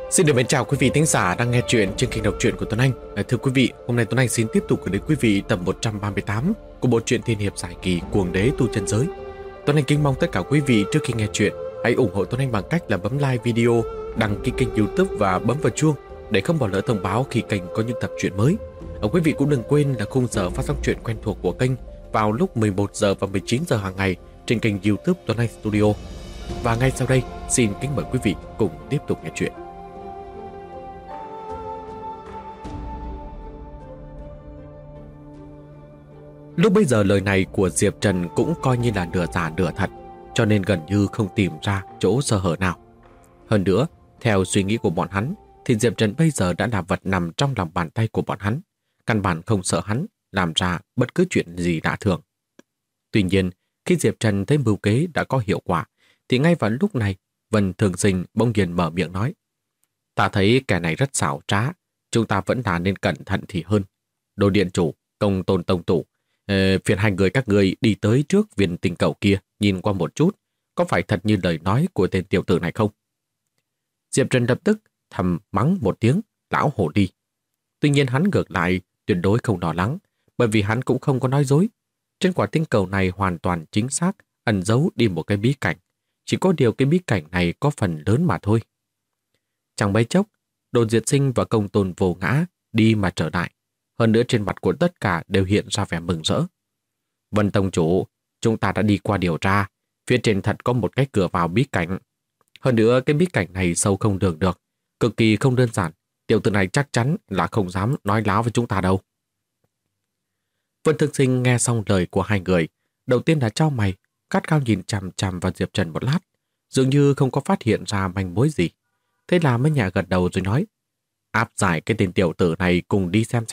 Xin được mến chào quý vị thính giả đang nghe chuyện trên kênh đọc truyện của Tuấn Anh. Thưa quý vị, hôm nay Tuấn Anh xin tiếp tục gửi đến quý vị tập 138 của bộ truyện tiên hiệp giải kỳ Cuồng Đế Tu Chân Giới. Tuấn Anh kính mong tất cả quý vị trước khi nghe chuyện hãy ủng hộ Tuấn Anh bằng cách là bấm like video, đăng ký kênh YouTube và bấm vào chuông để không bỏ lỡ thông báo khi kênh có những tập truyện mới. Quý vị cũng đừng quên là khung giờ phát sóng truyện quen thuộc của kênh vào lúc 11 giờ và 19 giờ hàng ngày trên kênh YouTube Tuấn Anh Studio. Và ngay sau đây, xin kính mời quý vị cùng tiếp tục nghe chuyện. Lúc bây giờ lời này của Diệp Trần cũng coi như là nửa giả nửa thật, cho nên gần như không tìm ra chỗ sơ hở nào. Hơn nữa, theo suy nghĩ của bọn hắn, thì Diệp Trần bây giờ đã là vật nằm trong lòng bàn tay của bọn hắn, căn bản không sợ hắn làm ra bất cứ chuyện gì lạ thường. Tuy nhiên, khi Diệp Trần thấy mưu kế đã có hiệu quả, thì ngay vào lúc này, Vân Thường Sinh bỗng nhiên mở miệng nói: "Ta thấy kẻ này rất xảo trá, chúng ta vẫn là nên cẩn thận thì hơn. Đồ điện chủ, Công Tôn tông chủ, phiền hai người các người đi tới trước viên tinh cầu kia nhìn qua một chút, có phải thật như lời nói của tên tiểu tử này không?" Diệp Trần lập tức thầm mắng một tiếng lão hổ đi. Tuy nhiên hắn ngược lại tuyệt đối không lo lắng, bởi vì hắn cũng không có nói dối. Trên quả tinh cầu này hoàn toàn chính xác ẩn giấu đi một cái bí cảnh, chỉ có điều cái bí cảnh này có phần lớn mà thôi. Chẳng mấy chốc, Đồ Diệt Sinh và Công Tôn Vô Ngã đi mà trở lại. Hơn nữa trên mặt của tất cả đều hiện ra vẻ mừng rỡ. "Vân tông chủ, chúng ta đã đi qua điều tra, phía trên thật có một cái cửa vào bí cảnh. Hơn nữa cái bí cảnh này sâu không lường được, cực kỳ không đơn giản, tiểu tử này chắc chắn là không dám nói láo với chúng ta đâu." Vân Thực Sinh nghe xong lời của hai người, đầu tiên là chau mày, gắt gao nhìn chằm chằm vào Diệp Trần một lát, dường như không có phát hiện ra manh mối gì. Thế là mới nhẹ gật đầu rồi nói: "Áp giải cái tên tiểu tử này cùng đi xem."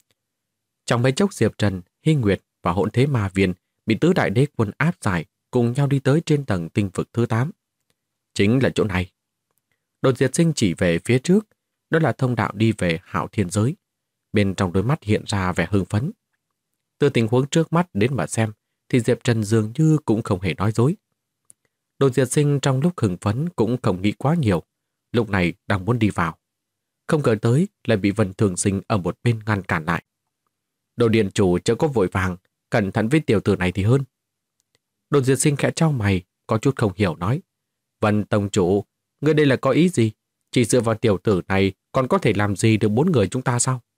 Trong mấy chốc Diệp Trần, Hy Nguyệt và Hỗn Thế Ma Viên bị tứ đại đế quân áp giải cùng nhau đi tới trên tầng tinh vực thứ 8. Chính là chỗ này. Đồ Diệt Sinh chỉ về phía trước, đó là thông đạo đi về Hạo Thiên Giới. Bên trong đôi mắt hiện ra vẻ hưng phấn. Từ tình huống trước mắt đến mà xem, thì Diệp Trần dường như cũng không hề nói dối. Đồ Diệt Sinh trong lúc hưng phấn cũng không nghĩ quá nhiều, lúc này đang muốn đi vào. Không ngờ tới lại bị Vân Thường Sinh ở một bên ngăn cản lại. "Đồ điện chủ chớ có vội vàng, cẩn thận với tiểu tử này thì hơn." Đồ Diệt Sinh khẽ chau mày, có chút không hiểu nói: "Vân tông chủ, ngươi đây là có ý gì? Chỉ dựa vào tiểu tử này còn có thể làm gì được bốn người chúng ta sao?"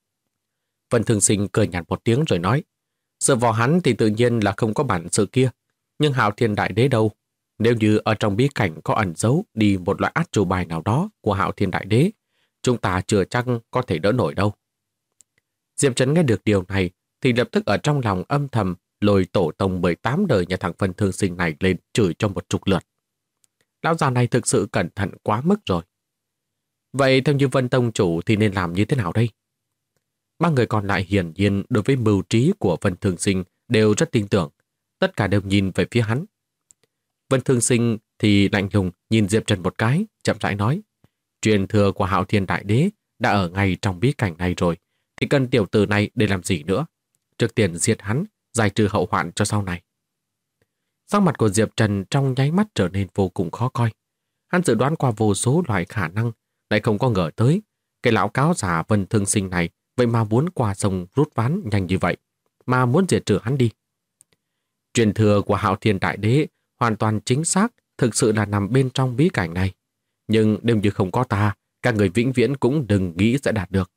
Vân Thường Sinh cười nhạt một tiếng rồi nói: "Dựa vào hắn thì tự nhiên là không có bản sự kia, nhưng Hạo Thiên Đại Đế đâu? Nếu như ở trong bí cảnh có ẩn giấu đi một loại át chủ bài nào đó của Hạo Thiên Đại Đế, chúng ta chưa chắc có thể đỡ nổi đâu." Diệp Trần nghe được điều này thì lập tức ở trong lòng âm thầm lôi tổ tông 18 đời nhà thằng Vân Thường Sinh này lên chửi cho một chục lượt. Lão già này thực sự cẩn thận quá mức rồi. Vậy theo như Vân tông chủ thì nên làm như thế nào đây? Ba người còn lại hiển nhiên đối với mưu trí của Vân Thường Sinh đều rất tin tưởng, tất cả đều nhìn về phía hắn. Vân Thường Sinh thì lạnh lùng nhìn Diệp Trần một cái, chậm rãi nói: "Truyền thừa của Hạo Thiên Đại Đế đã ở ngay trong bí cảnh này rồi, thì cần tiểu tử này để làm gì nữa? Trước tiên diệt hắn, giải trừ hậu hoạn cho sau này." Sắc mặt của Diệp Trần trong nháy mắt trở nên vô cùng khó coi. Hắn dự đoán qua vô số loại khả năng, lại không có ngờ tới cái lão cáo già Vân Thường Sinh này vậy mà muốn qua sông rút ván nhanh như vậy, mà muốn diệt trừ hắn đi. Truyền thừa của Hạo Thiên Đại Đế hoàn toàn chính xác, thực sự là nằm bên trong bí cảnh này. Nhưng nếu như không có ta, các người vĩnh viễn cũng đừng nghĩ sẽ đạt được.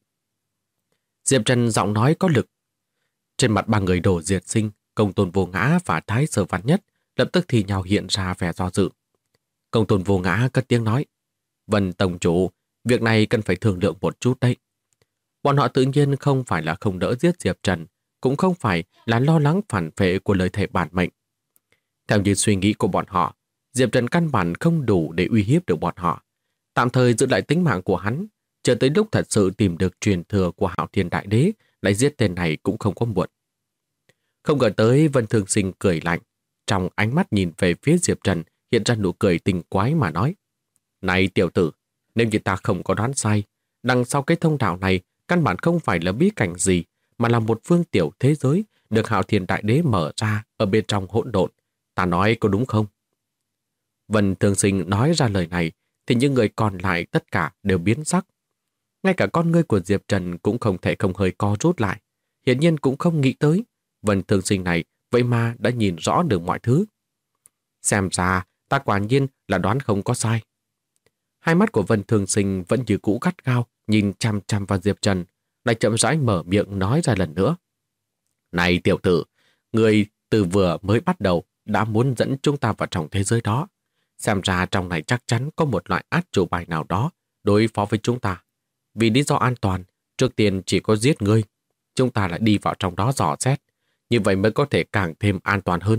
Diệp Trần giọng nói có lực. Trên mặt ba người Đồ Diệt Sinh, Công Tôn Vô Ngã và Thái Sở Văn Nhất lập tức thì nhào hiện ra vẻ do dự. Công Tôn Vô Ngã cất tiếng nói: "Vân tổng chủ, việc này cần phải thương lượng một chút đấy." Bọn họ tự nhiên không phải là không đỡ giết Diệp Trần, cũng không phải là lo lắng phản phệ của lời thề bản mệnh. Theo như suy nghĩ của bọn họ, Diệp Trần căn bản không đủ để uy hiếp được bọn họ. Tạm thời giữ lại tính mạng của hắn, chờ tới lúc thật sự tìm được truyền thừa của Hạo Thiên Đại Đế, lại giết tên này cũng không có muộn. Không ngờ tới Vân Thường Sinh cười lạnh, trong ánh mắt nhìn về phía Diệp Trần hiện ra nụ cười tình quái mà nói: "Này tiểu tử, nếu như ta không có đoán sai, đằng sau cái thông đạo này căn bản không phải là bí cảnh gì, mà là một phương tiểu thế giới được Hạo Thiên Đại Đế mở ra ở bên trong hỗn độn. Ta nói có đúng không?" Vân Thường Sinh nói ra lời này thì những người còn lại tất cả đều biến sắc. Ngay cả con ngươi của Diệp Trần cũng không thể không hơi co rút lại. Hiển nhiên cũng không nghĩ tới Vân Thương Sinh này vậy mà đã nhìn rõ được mọi thứ. Xem ra ta quả nhiên là đoán không có sai. Hai mắt của Vân Thương Sinh vẫn như cũ gắt gao nhìn chăm chăm vào Diệp Trần, lại chậm rãi mở miệng nói ra lần nữa. Này tiểu tử, người từ vừa mới bắt đầu đã muốn dẫn chúng ta vào trong thế giới đó. Xem ra trong này chắc chắn có một loại át chủ bài nào đó đối phó với chúng ta. Vì lý do an toàn, trước tiên chỉ có giết ngươi. Chúng ta lại đi vào trong đó dò xét. Như vậy mới có thể càng thêm an toàn hơn.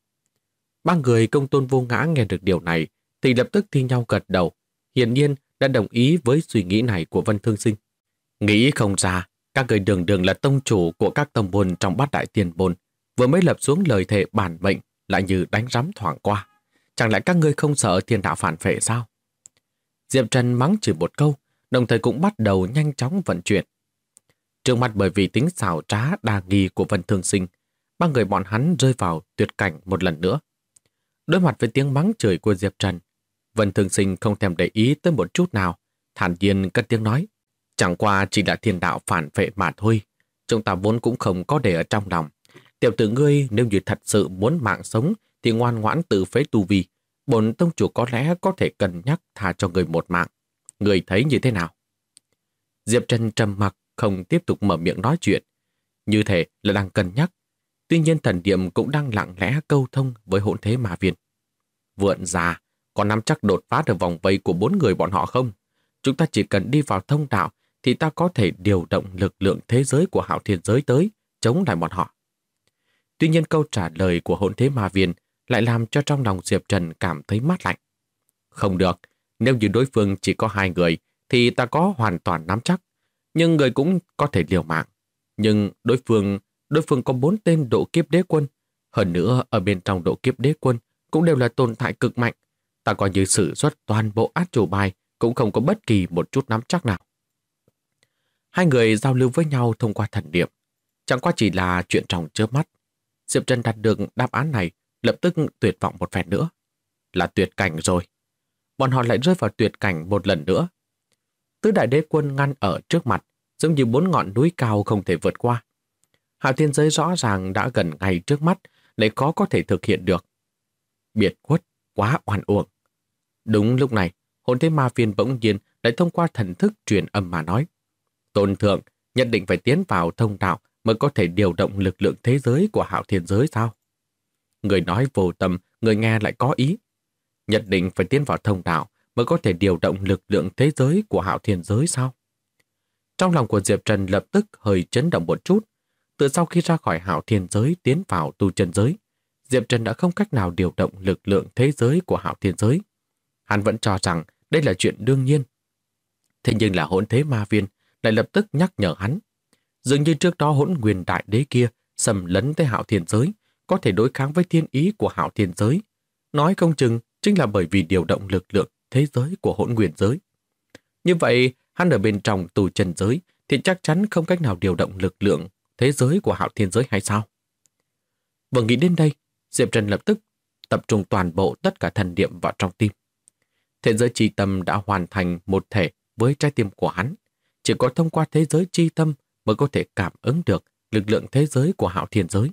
Ba người Công Tôn Vô Ngã nghe được điều này thì lập tức thi nhau gật đầu. Hiển nhiên đã đồng ý với suy nghĩ này của Vân Thương Sinh. Nghĩ không ra, các người đường đường là tông chủ của các tông môn trong Bát Đại Tiền Môn, vừa mới lập xuống lời thề bản mệnh lại như đánh rắm thoảng qua. Chẳng lẽ các ngươi không sợ thiên đạo phản phệ sao? Diệp Trần mắng chửi một câu, đồng thời cũng bắt đầu nhanh chóng vận chuyển. Trước mặt bởi vì tính xảo trá đa nghi của Vân Thương Sinh, ba người bọn hắn rơi vào tuyệt cảnh một lần nữa. Đối mặt với tiếng mắng chửi của Diệp Trần, Vân Thương Sinh không thèm để ý tới một chút nào, thản nhiên cất tiếng nói. Chẳng qua chỉ là thiên đạo phản phệ mà thôi. Chúng ta vốn cũng không có để ở trong lòng. Tiểu tử ngươi nếu như thật sự muốn mạng sống thì ngoan ngoãn tự phế tu vi. Bổn tông chủ có lẽ có thể cân nhắc tha cho người một mạng. Người thấy như thế nào? Diệp Trần trầm mặc không tiếp tục mở miệng nói chuyện. Như thể là đang cân nhắc. Tuy nhiên thần niệm cũng đang lặng lẽ câu thông với hỗn thế ma viên. Vượn già, có nắm chắc đột phá được vòng vây của 4 người bọn họ không? Chúng ta chỉ cần đi vào thông đạo thì ta có thể điều động lực lượng thế giới của Hạo Thiên giới tới chống lại bọn họ. Tuy nhiên câu trả lời của hỗn thế ma viên lại làm cho trong lòng Diệp Trần cảm thấy mát lạnh. Không được, nếu như đối phương chỉ có 2 người thì ta có hoàn toàn nắm chắc, nhưng người cũng có thể liều mạng. Nhưng đối phương có 4 tên độ kiếp đế quân, hơn nữa ở bên trong độ kiếp đế quân cũng đều là tồn tại cực mạnh. Ta coi như sử xuất toàn bộ át chủ bài cũng không có bất kỳ một chút nắm chắc nào. Hai người giao lưu với nhau thông qua thần niệm, chẳng qua chỉ là chuyện trong chớp mắt. Diệp Trần đạt được đáp án này, lập tức tuyệt vọng một phen nữa. Là tuyệt cảnh rồi. Bọn họ lại rơi vào tuyệt cảnh một lần nữa. Tứ đại đế quân ngăn ở trước mặt, giống như 4 ngọn núi cao không thể vượt qua. Hạo Thiên giới rõ ràng đã gần ngay trước mắt, lại khó có thể thực hiện được. Biệt khuất, quá oan uổng. Đúng lúc này, hồn thế ma viên bỗng nhiên lại thông qua thần thức truyền âm mà nói. Tôn thượng nhất định phải tiến vào thông đạo mới có thể điều động lực lượng thế giới của Hạo Thiên giới sao? Người nói vô tâm, người nghe lại có ý. Nhất định phải tiến vào thông đạo mới có thể điều động lực lượng thế giới của Hạo Thiên giới sao? Trong lòng của Diệp Trần lập tức hơi chấn động một chút. Từ sau khi ra khỏi Hạo Thiên giới tiến vào tu chân giới, Diệp Trần đã không cách nào điều động lực lượng thế giới của Hạo Thiên giới. Hắn vẫn cho rằng đây là chuyện đương nhiên. Thế nhưng là hỗn thế ma viên lại lập tức nhắc nhở hắn. Dường như trước đó hỗn nguyên đại đế kia xâm lấn tới Hạo Thiên giới, có thể đối kháng với thiên ý của Hạo Thiên giới. Nói không chừng chính là bởi vì điều động lực lượng thế giới của hỗn nguyên giới. Như vậy, hắn ở bên trong tu chân giới thì chắc chắn không cách nào điều động lực lượng thế giới của Hạo Thiên giới hay sao? Vừa nghĩ đến đây, Diệp Trần lập tức tập trung toàn bộ tất cả thần niệm vào trong tim. Thế giới chi tâm đã hoàn thành một thể với trái tim của hắn. Chỉ có thông qua thế giới chi tâm mới có thể cảm ứng được lực lượng thế giới của Hạo Thiên giới.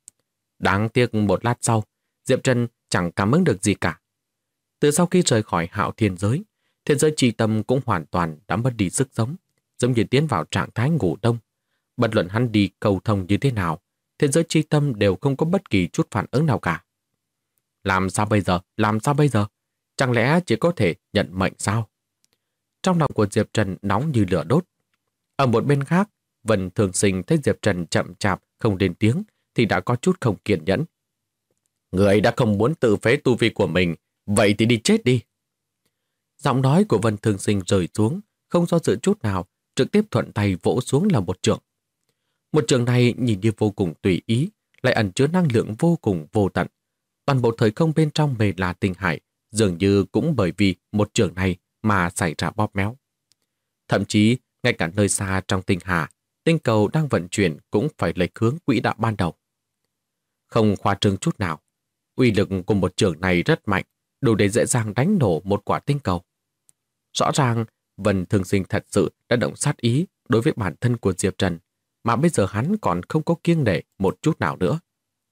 Đáng tiếc một lát sau, Diệp Trần chẳng cảm ứng được gì cả. Từ sau khi rời khỏi Hạo Thiên giới, thế giới chi tâm cũng hoàn toàn đã mất đi sức sống, giống như tiến vào trạng thái ngủ đông. Bất luận hắn đi cầu thông như thế nào, thế giới chi tâm đều không có bất kỳ chút phản ứng nào cả. Làm sao bây giờ? Làm sao bây giờ? Chẳng lẽ chỉ có thể nhận mệnh sao? Trong lòng của Diệp Trần nóng như lửa đốt. Ở một bên khác, Vân Thường Sinh thấy Diệp Trần chậm chạp không lên tiếng thì đã có chút không kiên nhẫn. Người đã không muốn tự phế tu vi của mình, vậy thì đi chết đi. Giọng nói của Vân Thường Sinh rơi xuống, không do dự chút nào, trực tiếp thuận tay vỗ xuống là một chưởng. Một chưởng này nhìn như vô cùng tùy ý, lại ẩn chứa năng lượng vô cùng vô tận. Toàn bộ thời không bên trong Mê La Tinh Hải dường như cũng bởi vì một chưởng này mà xảy ra bóp méo. Thậm chí, ngay cả nơi xa trong tinh hà, tinh cầu đang vận chuyển cũng phải lệch hướng quỹ đạo ban đầu. Không khoa trương chút nào, uy lực của một chưởng này rất mạnh, đủ để dễ dàng đánh nổ một quả tinh cầu. Rõ ràng, Vân Thương Sinh thật sự đã động sát ý đối với bản thân của Diệp Trần, mà bây giờ hắn còn không có kiêng nể một chút nào nữa.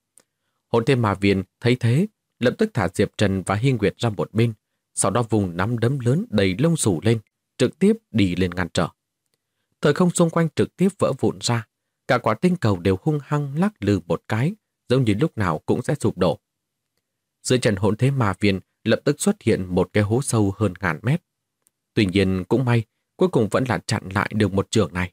Hồn Thiên Ma Viên thấy thế, lập tức thả Diệp Trần và Hy Nguyệt ra một bên, sau đó vùng nắm đấm lớn đầy lông xù lên, trực tiếp đi lên ngăn trở. Thời không xung quanh trực tiếp vỡ vụn ra, cả quả tinh cầu đều hung hăng lắc lư một cái, giống như lúc nào cũng sẽ sụp đổ. Dưới chân Hồn Thiên Ma Viên lập tức xuất hiện một cái hố sâu hơn 1000 mét. Tuy nhiên cũng may, cuối cùng vẫn là chặn lại được một chưởng này.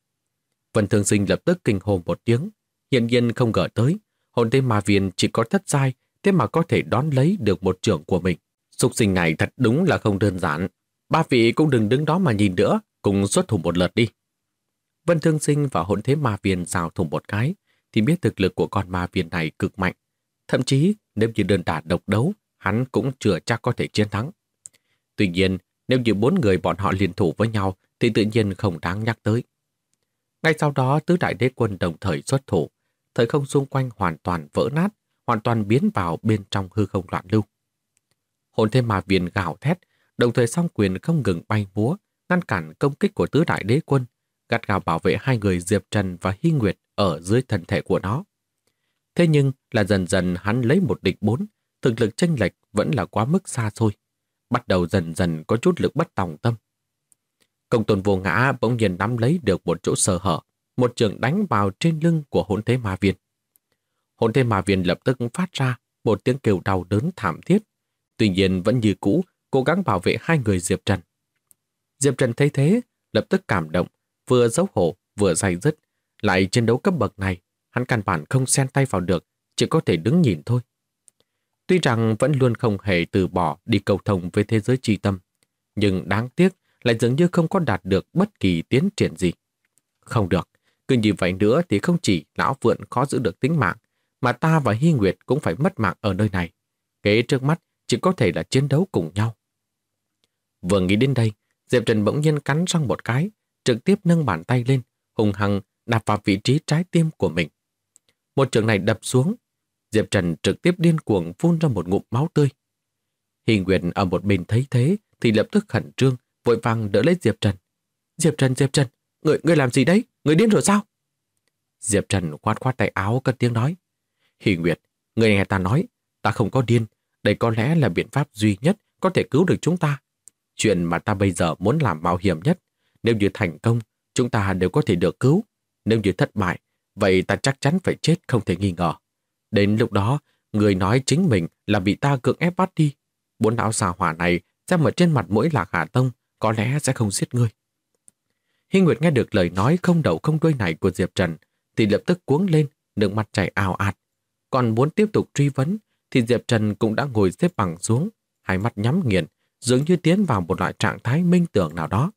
Vân Thương Sinh lập tức kinh hồn một tiếng, hiển nhiên không ngờ tới, Hồn Thiên Ma Viên chỉ có thất giai, thế mà có thể đón lấy được một chưởng của mình. Súc sinh này thật đúng là không đơn giản. Ba vị cũng đừng đứng đó mà nhìn nữa, cùng xuất thủ một lượt đi. Vân Thương Sinh và Hồn Thiên Ma Viên giao thủ một cái, thì biết thực lực của con ma viên này cực mạnh. Thậm chí, nếu như đơn đả độc đấu, hắn cũng chưa chắc có thể chiến thắng. Tuy nhiên, nếu như 4 người bọn họ liên thủ với nhau, thì tự nhiên không đáng nhắc tới. Ngay sau đó, tứ đại đế quân đồng thời xuất thủ, thời không xung quanh hoàn toàn vỡ nát, hoàn toàn biến vào bên trong hư không loạn lưu. Hồn Thiên Ma Viên gào thét, đồng thời song quyền không ngừng bay múa, ngăn cản công kích của tứ đại đế quân, gắt gao bảo vệ hai người Diệp Trần và Hy Nguyệt ở dưới thân thể của nó. Thế nhưng là dần dần hắn lấy 1 địch 4, thực lực chênh lệch vẫn là quá mức xa xôi, bắt đầu dần dần có chút lực bất tòng tâm. Công Tôn Vô Ngã bỗng nhiên nắm lấy được một chỗ sơ hở, một chưởng đánh vào trên lưng của Hồn Thiên Ma Viên. Hồn Thiên Ma Viên lập tức phát ra một tiếng kêu đau đớn thảm thiết, tuy nhiên vẫn như cũ cố gắng bảo vệ hai người Diệp Trần. Diệp Trần thấy thế, lập tức cảm động, vừa xấu hổ vừa day dứt, lại chiến đấu cấp bậc này, hắn căn bản không xen tay vào được, chỉ có thể đứng nhìn thôi. Tuy rằng vẫn luôn không hề từ bỏ đi cầu thông với thế giới chi tâm, nhưng đáng tiếc lại dường như không có đạt được bất kỳ tiến triển gì. Không được, cứ như vậy nữa thì không chỉ lão Vượn khó giữ được tính mạng, mà ta và Hy Nguyệt cũng phải mất mạng ở nơi này. Kế trước mắt chỉ có thể là chiến đấu cùng nhau. Vừa nghĩ đến đây, Diệp Trần bỗng nhiên cắn răng một cái, trực tiếp nâng bàn tay lên, hùng hăng đạp vào vị trí trái tim của mình. Một chưởng này đập xuống, Diệp Trần trực tiếp điên cuồng phun ra một ngụm máu tươi. Hy Nguyệt ở một bên thấy thế thì lập tức khẩn trương, vội vàng đỡ lấy Diệp Trần. Diệp Trần, ngươi làm gì đấy? Ngươi điên rồi sao? Diệp Trần khoát khoát tay áo cất tiếng nói. Hy Nguyệt, ngươi nghe ta nói, ta không có điên, đây có lẽ là biện pháp duy nhất có thể cứu được chúng ta. Chuyện mà ta bây giờ muốn làm mạo hiểm nhất, nếu như thành công, chúng ta đều có thể được cứu. Nếu như thất bại, vậy ta chắc chắn phải chết không thể nghi ngờ. Đến lúc đó, người nói chính mình là bị ta cưỡng ép bắt đi. 4 lão xà hỏa này xem ở trên mặt mũi Lạc Hà Tông có lẽ sẽ không giết ngươi. Hy Nguyệt nghe được lời nói không đầu không đuôi này của Diệp Trần thì lập tức cuống lên, nước mắt chảy ào ạt. Còn muốn tiếp tục truy vấn thì Diệp Trần cũng đã ngồi xếp bằng xuống, hai mắt nhắm nghiền, dường như tiến vào một loại trạng thái minh tưởng nào đó.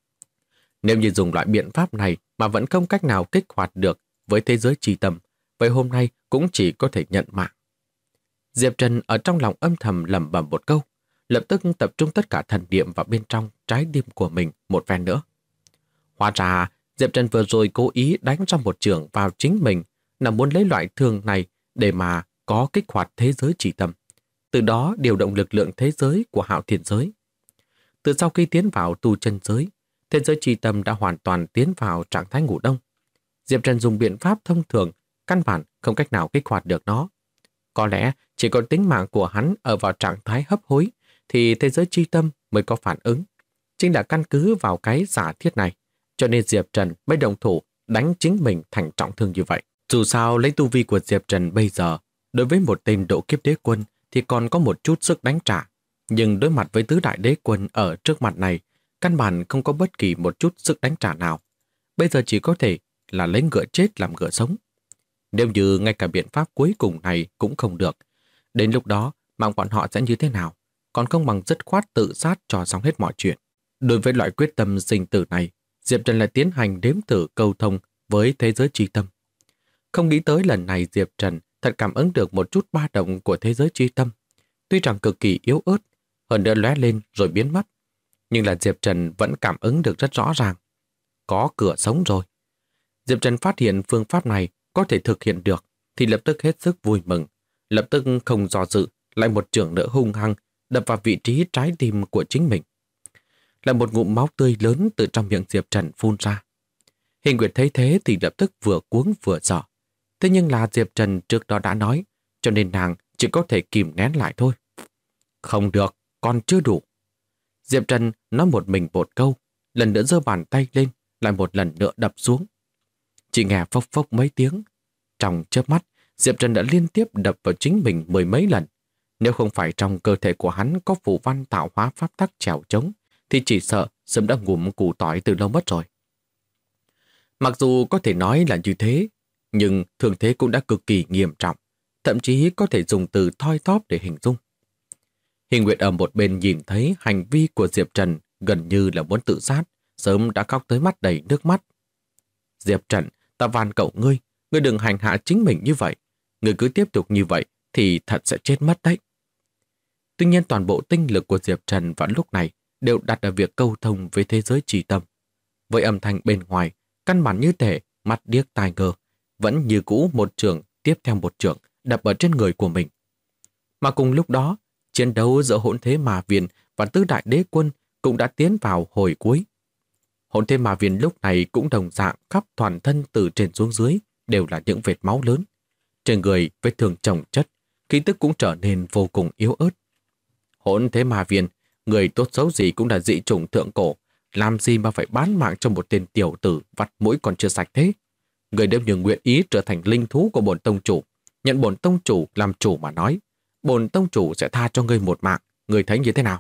Nếu như dùng loại biện pháp này mà vẫn không cách nào kích hoạt được với thế giới chi tâm, vậy hôm nay cũng chỉ có thể nhận mạng. Diệp Trần ở trong lòng âm thầm lẩm bẩm một câu, lập tức tập trung tất cả thần niệm vào bên trong trái tim của mình một phen nữa. Hóa ra, Diệp Trần vừa rồi cố ý đánh ra một chưởng vào chính mình, là muốn lấy loại thương này để mà có kích hoạt thế giới chi tâm, từ đó điều động lực lượng thế giới của Hạo Thiên giới. Từ sau khi tiến vào tu chân giới, thế giới chi tâm đã hoàn toàn tiến vào trạng thái ngủ đông. Diệp Trần dùng biện pháp thông thường, căn bản không cách nào kích hoạt được nó. Có lẽ chỉ có tính mạng của hắn ở vào trạng thái hấp hối thì thế giới chi tâm mới có phản ứng. Chính là căn cứ vào cái giả thiết này, cho nên Diệp Trần mới đồng thủ đánh chính mình thành trọng thương như vậy. Dù sao lấy tu vi của Diệp Trần bây giờ, đối với một tên độ kiếp đế quân thì còn có một chút sức đánh trả. Nhưng đối mặt với tứ đại đế quân ở trước mặt này, căn bản không có bất kỳ một chút sức đánh trả nào. Bây giờ chỉ có thể là lấy ngựa chết làm ngựa sống. Nếu như ngay cả biện pháp cuối cùng này cũng không được, đến lúc đó mạng bọn họ sẽ như thế nào? Còn không bằng dứt khoát tự sát cho xong hết mọi chuyện. Đối với loại quyết tâm sinh tử này, Diệp Trần lại tiến hành đếm thử câu thông với thế giới chi tâm. Không nghĩ tới lần này Diệp Trần thật cảm ứng được một chút ba động của thế giới chi tâm. Tuy rằng cực kỳ yếu ớt, hơn nữa lóe lên rồi biến mất, nhưng là Diệp Trần vẫn cảm ứng được rất rõ ràng. Có cửa sống rồi. Diệp Trần phát hiện phương pháp này có thể thực hiện được thì lập tức hết sức vui mừng, lập tức không do dự, lại một chưởng nữa hung hăng đập vào vị trí trái tim của chính mình. lại một ngụm máu tươi lớn từ trong miệng Diệp Trần phun ra. Hình Nguyệt thấy thế thì lập tức vừa cuống vừa sợ. Thế nhưng là Diệp Trần trước đó đã nói, cho nên nàng chỉ có thể kìm nén lại thôi. Không được, còn chưa đủ. Diệp Trần nói một mình một câu, lần nữa giơ bàn tay lên, lại một lần nữa đập xuống. Chỉ nghe phốc phốc mấy tiếng. Trong chớp mắt, Diệp Trần đã liên tiếp đập vào chính mình mười mấy lần. Nếu không phải trong cơ thể của hắn có phù văn tạo hóa pháp tắc trèo trống, thì chỉ sợ sớm đã ngủm củ tỏi từ lâu mất rồi. Mặc dù có thể nói là như thế, nhưng thương thế cũng đã cực kỳ nghiêm trọng, thậm chí có thể dùng từ thoi thóp để hình dung. Hình Nguyệt ở một bên nhìn thấy hành vi của Diệp Trần gần như là muốn tự sát, sớm đã khóc tới mắt đầy nước mắt. Diệp Trần, ta van cậu ngươi đừng hành hạ chính mình như vậy. Ngươi cứ tiếp tục như vậy thì thật sẽ chết mất đấy. Tuy nhiên toàn bộ tinh lực của Diệp Trần vào lúc này đều đặt ở việc câu thông với thế giới trì tâm. Với âm thanh bên ngoài, căn bản như thể mắt điếc tai ngơ, vẫn như cũ một trường tiếp theo một trường đập ở trên người của mình. Mà cùng lúc đó, chiến đấu giữa Hỗn Thế Ma Viên và Tứ Đại Đế Quân cũng đã tiến vào hồi cuối. Hỗn Thế Ma Viên lúc này cũng đồng dạng khắp toàn thân từ trên xuống dưới đều là những vệt máu lớn. Trên người vết thương chồng chất, khí tức cũng trở nên vô cùng yếu ớt. Hỗn Thế Ma Viên, người tốt xấu gì cũng là dị chủng thượng cổ, làm gì mà phải bán mạng cho một tên tiểu tử vắt mũi còn chưa sạch thế? Người nếu như nguyện ý trở thành linh thú của bổn tông chủ, nhận bổn tông chủ làm chủ mà nói, bổn tông chủ sẽ tha cho ngươi một mạng, ngươi thấy như thế nào?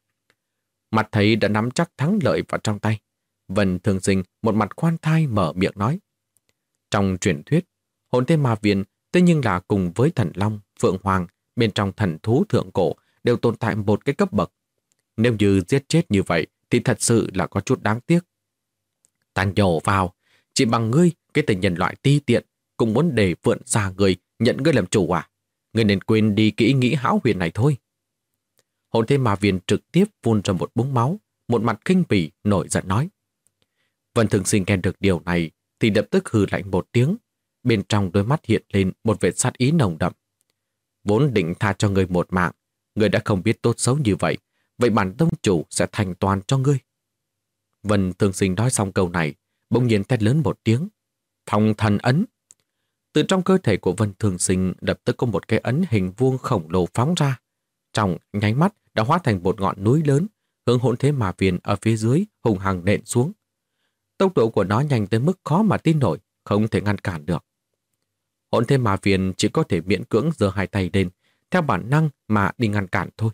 Mặt thấy đã nắm chắc thắng lợi vào trong tay, Vân Thường Sinh một mặt khoan thai mở miệng nói. Trong truyền thuyết, Hỗn Thế Ma Viên thế nhưng là cùng với Thần Long, Phượng Hoàng bên trong thần thú thượng cổ đều tồn tại một cái cấp bậc. Nếu như giết chết như vậy thì thật sự là có chút đáng tiếc. Ta nhổ vào, chỉ bằng ngươi, cái tên nhân loại ti tiện, cũng muốn để vượn xa người nhận ngươi làm chủ à? Ngươi nên quên đi cái ý nghĩ hão huyền này thôi. Hỗn Thế Ma Viên trực tiếp phun ra một búng máu, một mặt kinh bỉ nổi giận nói. Vân Thường Sinh nghe được điều này thì lập tức hừ lạnh một tiếng, bên trong đôi mắt hiện lên một vẻ sát ý nồng đậm. Vốn định tha cho ngươi một mạng, ngươi đã không biết tốt xấu như vậy, vậy bản tông chủ sẽ thành toàn cho ngươi. Vân Thường Sinh nói xong câu này, bỗng nhiên thét lớn một tiếng. Phong thần ấn. Từ trong cơ thể của Vân Thường Sinh lập tức có một cái ấn hình vuông khổng lồ phóng ra. Trong nháy mắt đã hóa thành một ngọn núi lớn, hướng Hỗn Thế Ma Viên ở phía dưới hùng hằng nện xuống. Tốc độ của nó nhanh tới mức khó mà tin nổi, không thể ngăn cản được. Hỗn Thế Ma Viên chỉ có thể miễn cưỡng giơ hai tay lên, theo bản năng mà đi ngăn cản thôi.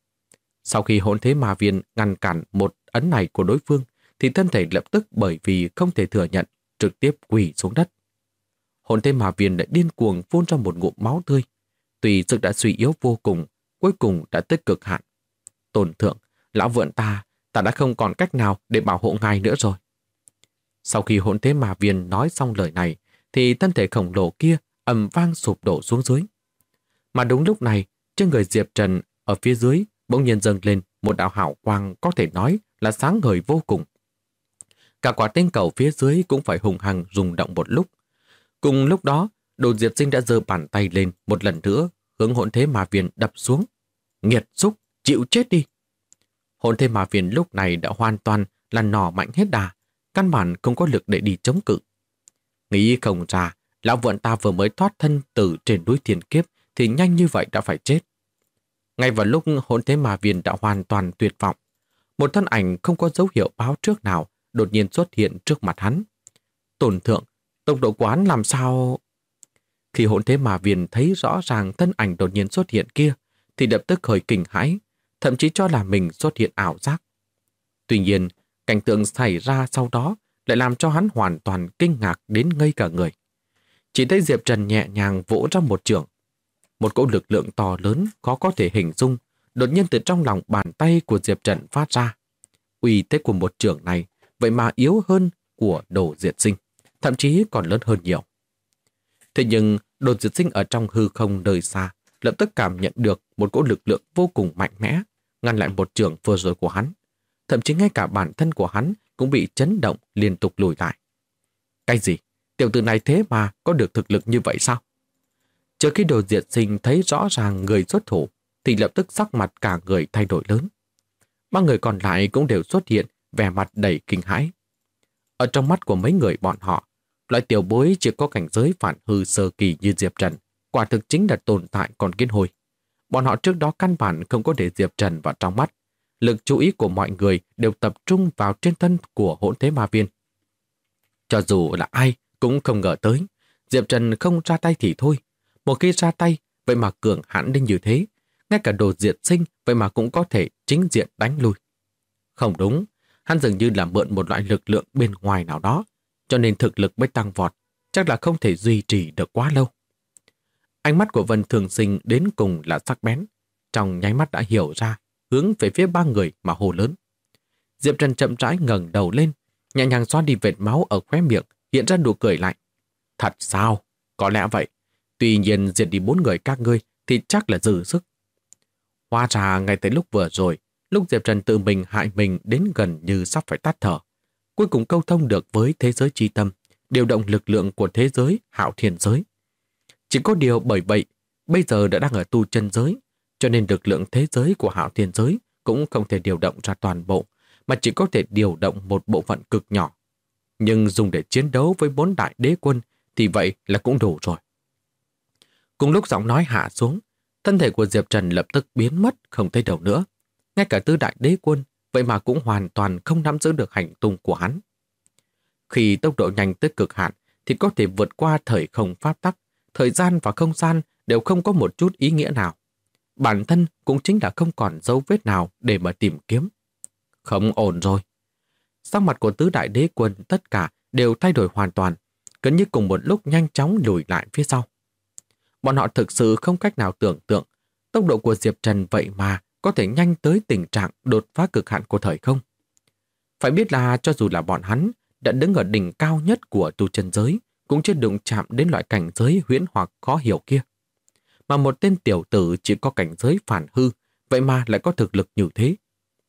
Sau khi Hỗn Thế Ma Viên ngăn cản một ấn này của đối phương, thì thân thể lập tức bởi vì không thể thừa nhận, trực tiếp quỳ xuống đất. Hỗn Thế Ma Viên lại điên cuồng phun ra một ngụm máu tươi. Tuy sức đã suy yếu vô cùng, cuối cùng đã tới cực hạn. Tôn thượng, lão vượn ta đã không còn cách nào để bảo hộ ngài nữa rồi. Sau khi Hỗn Thế Ma Viên nói xong lời này, thì thân thể khổng lồ kia ầm vang sụp đổ xuống dưới. Mà đúng lúc này, trên người Diệp Trần ở phía dưới bỗng nhiên dâng lên một đạo hào quang có thể nói là sáng ngời vô cùng. Cả quả tinh cầu phía dưới cũng phải hùng hằng rung động một lúc. Cùng lúc đó, Đồ Diệp Sinh đã giơ bàn tay lên một lần nữa, hướng Hỗn Thế Ma Viên đập xuống. Nghiệt xúc, chịu chết đi! Hỗn Thế Ma Viên lúc này đã hoàn toàn là nỏ mạnh hết đà, căn bản không có lực để đi chống cự. Nghĩ không ra, lão vượn ta vừa mới thoát thân từ trên núi Thiên Kiếp thì nhanh như vậy đã phải chết. Ngay vào lúc Hỗn Thế Ma Viên đã hoàn toàn tuyệt vọng, một thân ảnh không có dấu hiệu báo trước nào đột nhiên xuất hiện trước mặt hắn. Tôn thượng, tốc độ của hắn làm sao? Khi Hỗn Thế Ma Viên thấy rõ ràng thân ảnh đột nhiên xuất hiện kia, thì lập tức hơi kinh hãi, thậm chí cho là mình xuất hiện ảo giác. Tuy nhiên, cảnh tượng xảy ra sau đó lại làm cho hắn hoàn toàn kinh ngạc đến ngây cả người. Chỉ thấy Diệp Trần nhẹ nhàng vỗ ra một chưởng. Một cỗ lực lượng to lớn khó có thể hình dung đột nhiên từ trong lòng bàn tay của Diệp Trần phát ra. Uy thế của một chưởng này vậy mà yếu hơn của Đồ Diệt Sinh, thậm chí còn lớn hơn nhiều. Thế nhưng Đồ Diệt Sinh ở trong hư không nơi xa lập tức cảm nhận được một cỗ lực lượng vô cùng mạnh mẽ ngăn lại một chưởng vừa rồi của hắn. Thậm chí ngay cả bản thân của hắn cũng bị chấn động liên tục lùi lại. Cái gì? Tiểu tử này thế mà có được thực lực như vậy sao? Trước khi Đồ Diệt Sinh thấy rõ ràng người xuất thủ thì lập tức sắc mặt cả người thay đổi lớn. Ba người còn lại cũng đều xuất hiện vẻ mặt đầy kinh hãi. Ở trong mắt của mấy người bọn họ, loại tiểu bối chỉ có cảnh giới phản hư sơ kỳ như Diệp Trần, quả thực chính là tồn tại còn kiến hồi. Bọn họ trước đó căn bản không có để Diệp Trần vào trong mắt. Lực chú ý của mọi người đều tập trung vào trên thân của hỗn thế ma viên. Cho dù là ai cũng không ngờ tới, Diệp Trần không ra tay thì thôi. Một khi ra tay, vậy mà cường hãn đến như thế, ngay cả Đồ Diệt Sinh vậy mà cũng có thể chính diện đánh lui. Không đúng, hắn dường như là mượn một loại lực lượng bên ngoài nào đó, cho nên thực lực mới tăng vọt, chắc là không thể duy trì được quá lâu. Ánh mắt của Vân Thường Sinh đến cùng là sắc bén, trong nháy mắt đã hiểu ra, hướng về phía ba người mà hô lớn. Diệp Trần chậm rãi ngẩng đầu lên, nhẹ nhàng xoa đi vệt máu ở khóe miệng, hiện ra nụ cười lạnh. Thật sao? Có lẽ vậy. Tuy nhiên diệt đi 4 người các ngươi thì chắc là dư sức. Hóa ra ngay tới lúc vừa rồi, lúc Diệp Trần tự mình hại mình đến gần như sắp phải tắt thở, cuối cùng câu thông được với thế giới chi tâm, điều động lực lượng của thế giới hạo thiên giới. Chỉ có điều bởi vậy, bây giờ đã đang ở tu chân giới, cho nên lực lượng thế giới của hạo thiên giới cũng không thể điều động ra toàn bộ, mà chỉ có thể điều động một bộ phận cực nhỏ. Nhưng dùng để chiến đấu với 4 đại đế quân thì vậy là cũng đủ rồi. Cùng lúc giọng nói hạ xuống, thân thể của Diệp Trần lập tức biến mất không thấy đâu nữa. Ngay cả tứ đại đế quân vậy mà cũng hoàn toàn không nắm giữ được hành tung của hắn. Khi tốc độ nhanh tới cực hạn thì có thể vượt qua thời không pháp tắc, thời gian và không gian đều không có một chút ý nghĩa nào. Bản thân cũng chính là không còn dấu vết nào để mà tìm kiếm. Không ổn rồi. Sắc mặt của tứ đại đế quân tất cả đều thay đổi hoàn toàn, gần như cùng một lúc nhanh chóng lùi lại phía sau. Bọn họ thực sự không cách nào tưởng tượng tốc độ của Diệp Trần vậy mà có thể nhanh tới tình trạng đột phá cực hạn của thời không. Phải biết là cho dù là bọn hắn đã đứng ở đỉnh cao nhất của tu chân giới, cũng chưa đụng chạm đến loại cảnh giới huyễn hoặc khó hiểu kia. Mà một tên tiểu tử chỉ có cảnh giới phản hư, vậy mà lại có thực lực như thế.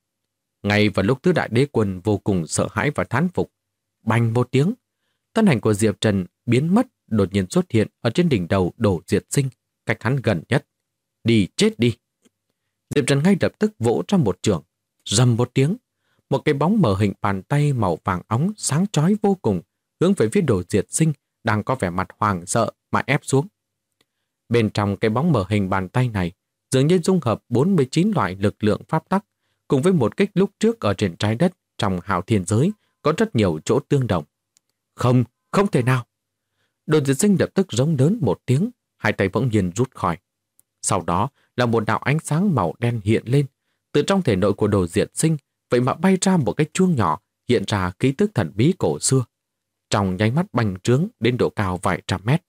Ngay vào lúc tứ đại đế quân vô cùng sợ hãi và thán phục, bành một tiếng, thân ảnh của Diệp Trần biến mất, đột nhiên xuất hiện ở trên đỉnh đầu Đồ Diệt Sinh, cách hắn gần nhất. Đi chết đi! Diệp Trần ngay lập tức vỗ ra một chưởng, rầm một tiếng, một cái bóng mờ hình bàn tay màu vàng óng sáng chói vô cùng hướng về phía Đồ Diệt Sinh đang có vẻ mặt hoảng sợ mà ép xuống. Bên trong cái bóng mờ hình bàn tay này dường như dung hợp 49 loại lực lượng pháp tắc cùng với một kích lúc trước ở trên trái đất trong hạo thiên giới có rất nhiều chỗ tương đồng. Không, không thể nào! Đồ Diệt Sinh lập tức rống lớn một tiếng, hai tay bỗng nhiên rút khỏi. Sau đó là một đạo ánh sáng màu đen hiện lên, từ trong thể nội của Đồ Diệt Sinh vậy mà bay ra một cái chuông nhỏ hiện ra ký tức thần bí cổ xưa, trong nháy mắt bành trướng đến độ cao vài trăm mét.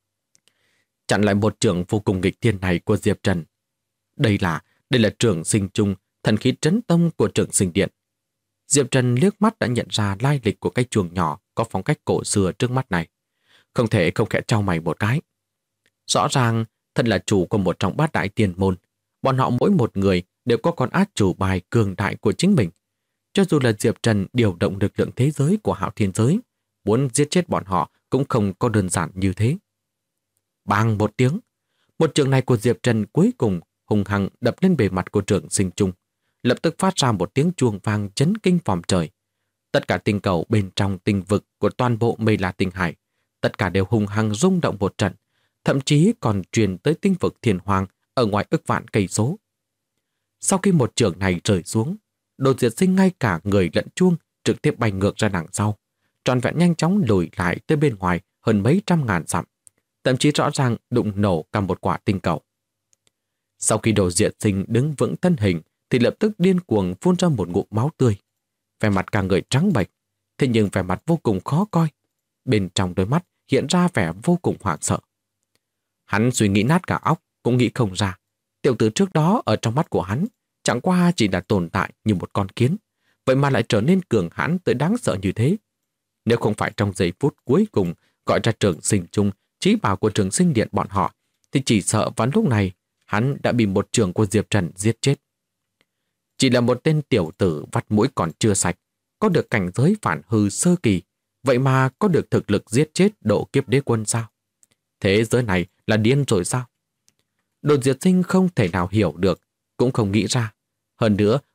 Chặn lại một trường vô cùng nghịch thiên này của Diệp Trần. Đây là Trường Sinh Trung, thần khí trấn tông của Trường Sinh Điện. Diệp Trần liếc mắt đã nhận ra lai lịch của cái chuông nhỏ có phong cách cổ xưa trước mắt này. Không thể không khẽ trao mày một cái. Rõ ràng, thân là chủ của một trong 3 đại tiền môn, bọn họ mỗi một người đều có con át chủ bài cường đại của chính mình. Cho dù là Diệp Trần điều động lực lượng thế giới của hạo thiên giới, muốn giết chết bọn họ cũng không có đơn giản như thế. Bang một tiếng, một trường này của Diệp Trần cuối cùng hùng hăng đập lên bề mặt của Trường Sinh Trung, lập tức phát ra một tiếng chuông vang chấn kinh phòng trời. Tất cả tinh cầu bên trong tinh vực của toàn bộ Mây La Tinh Hải, tất cả đều hùng hăng rung động một trận, thậm chí còn truyền tới tinh vực Thiên Hoàng ở ngoài ức vạn cây số. Sau khi một trường này rơi xuống, Đồ Diệt Sinh ngay cả người lẫn chuông trực tiếp bay ngược ra đằng sau, trọn vẹn nhanh chóng lùi lại tới bên ngoài hơn mấy trăm ngàn dặm, thậm chí rõ ràng đụng nổ cả một quả tinh cầu. Sau khi Đồ Diệt Sinh đứng vững thân hình thì lập tức điên cuồng phun ra một ngụm máu tươi. Vẻ mặt cả người trắng bệch, thế nhưng vẻ mặt vô cùng khó coi. Bên trong đôi mắt hiện ra vẻ vô cùng hoảng sợ. Hắn suy nghĩ nát cả óc cũng nghĩ không ra. Tiểu tử trước đó ở trong mắt của hắn chẳng qua chỉ là tồn tại như một con kiến, vậy mà lại trở nên cường hãn tới đáng sợ như thế. Nếu không phải trong giây phút cuối cùng gọi ra Trường Sinh Trung, chí bảo của Trường Sinh Điện bọn họ, thì chỉ sợ vào lúc này hắn đã bị một trường của Diệp Trần giết chết. Chỉ là một tên tiểu tử vắt mũi còn chưa sạch, có được cảnh giới phản hư sơ kỳ, vậy mà có được thực lực giết chết độ kiếp đế quân sao? Thế giới này là điên rồi sao? Đồ Diệt Sinh không thể nào hiểu được, cũng không nghĩ ra. Hơn nữa,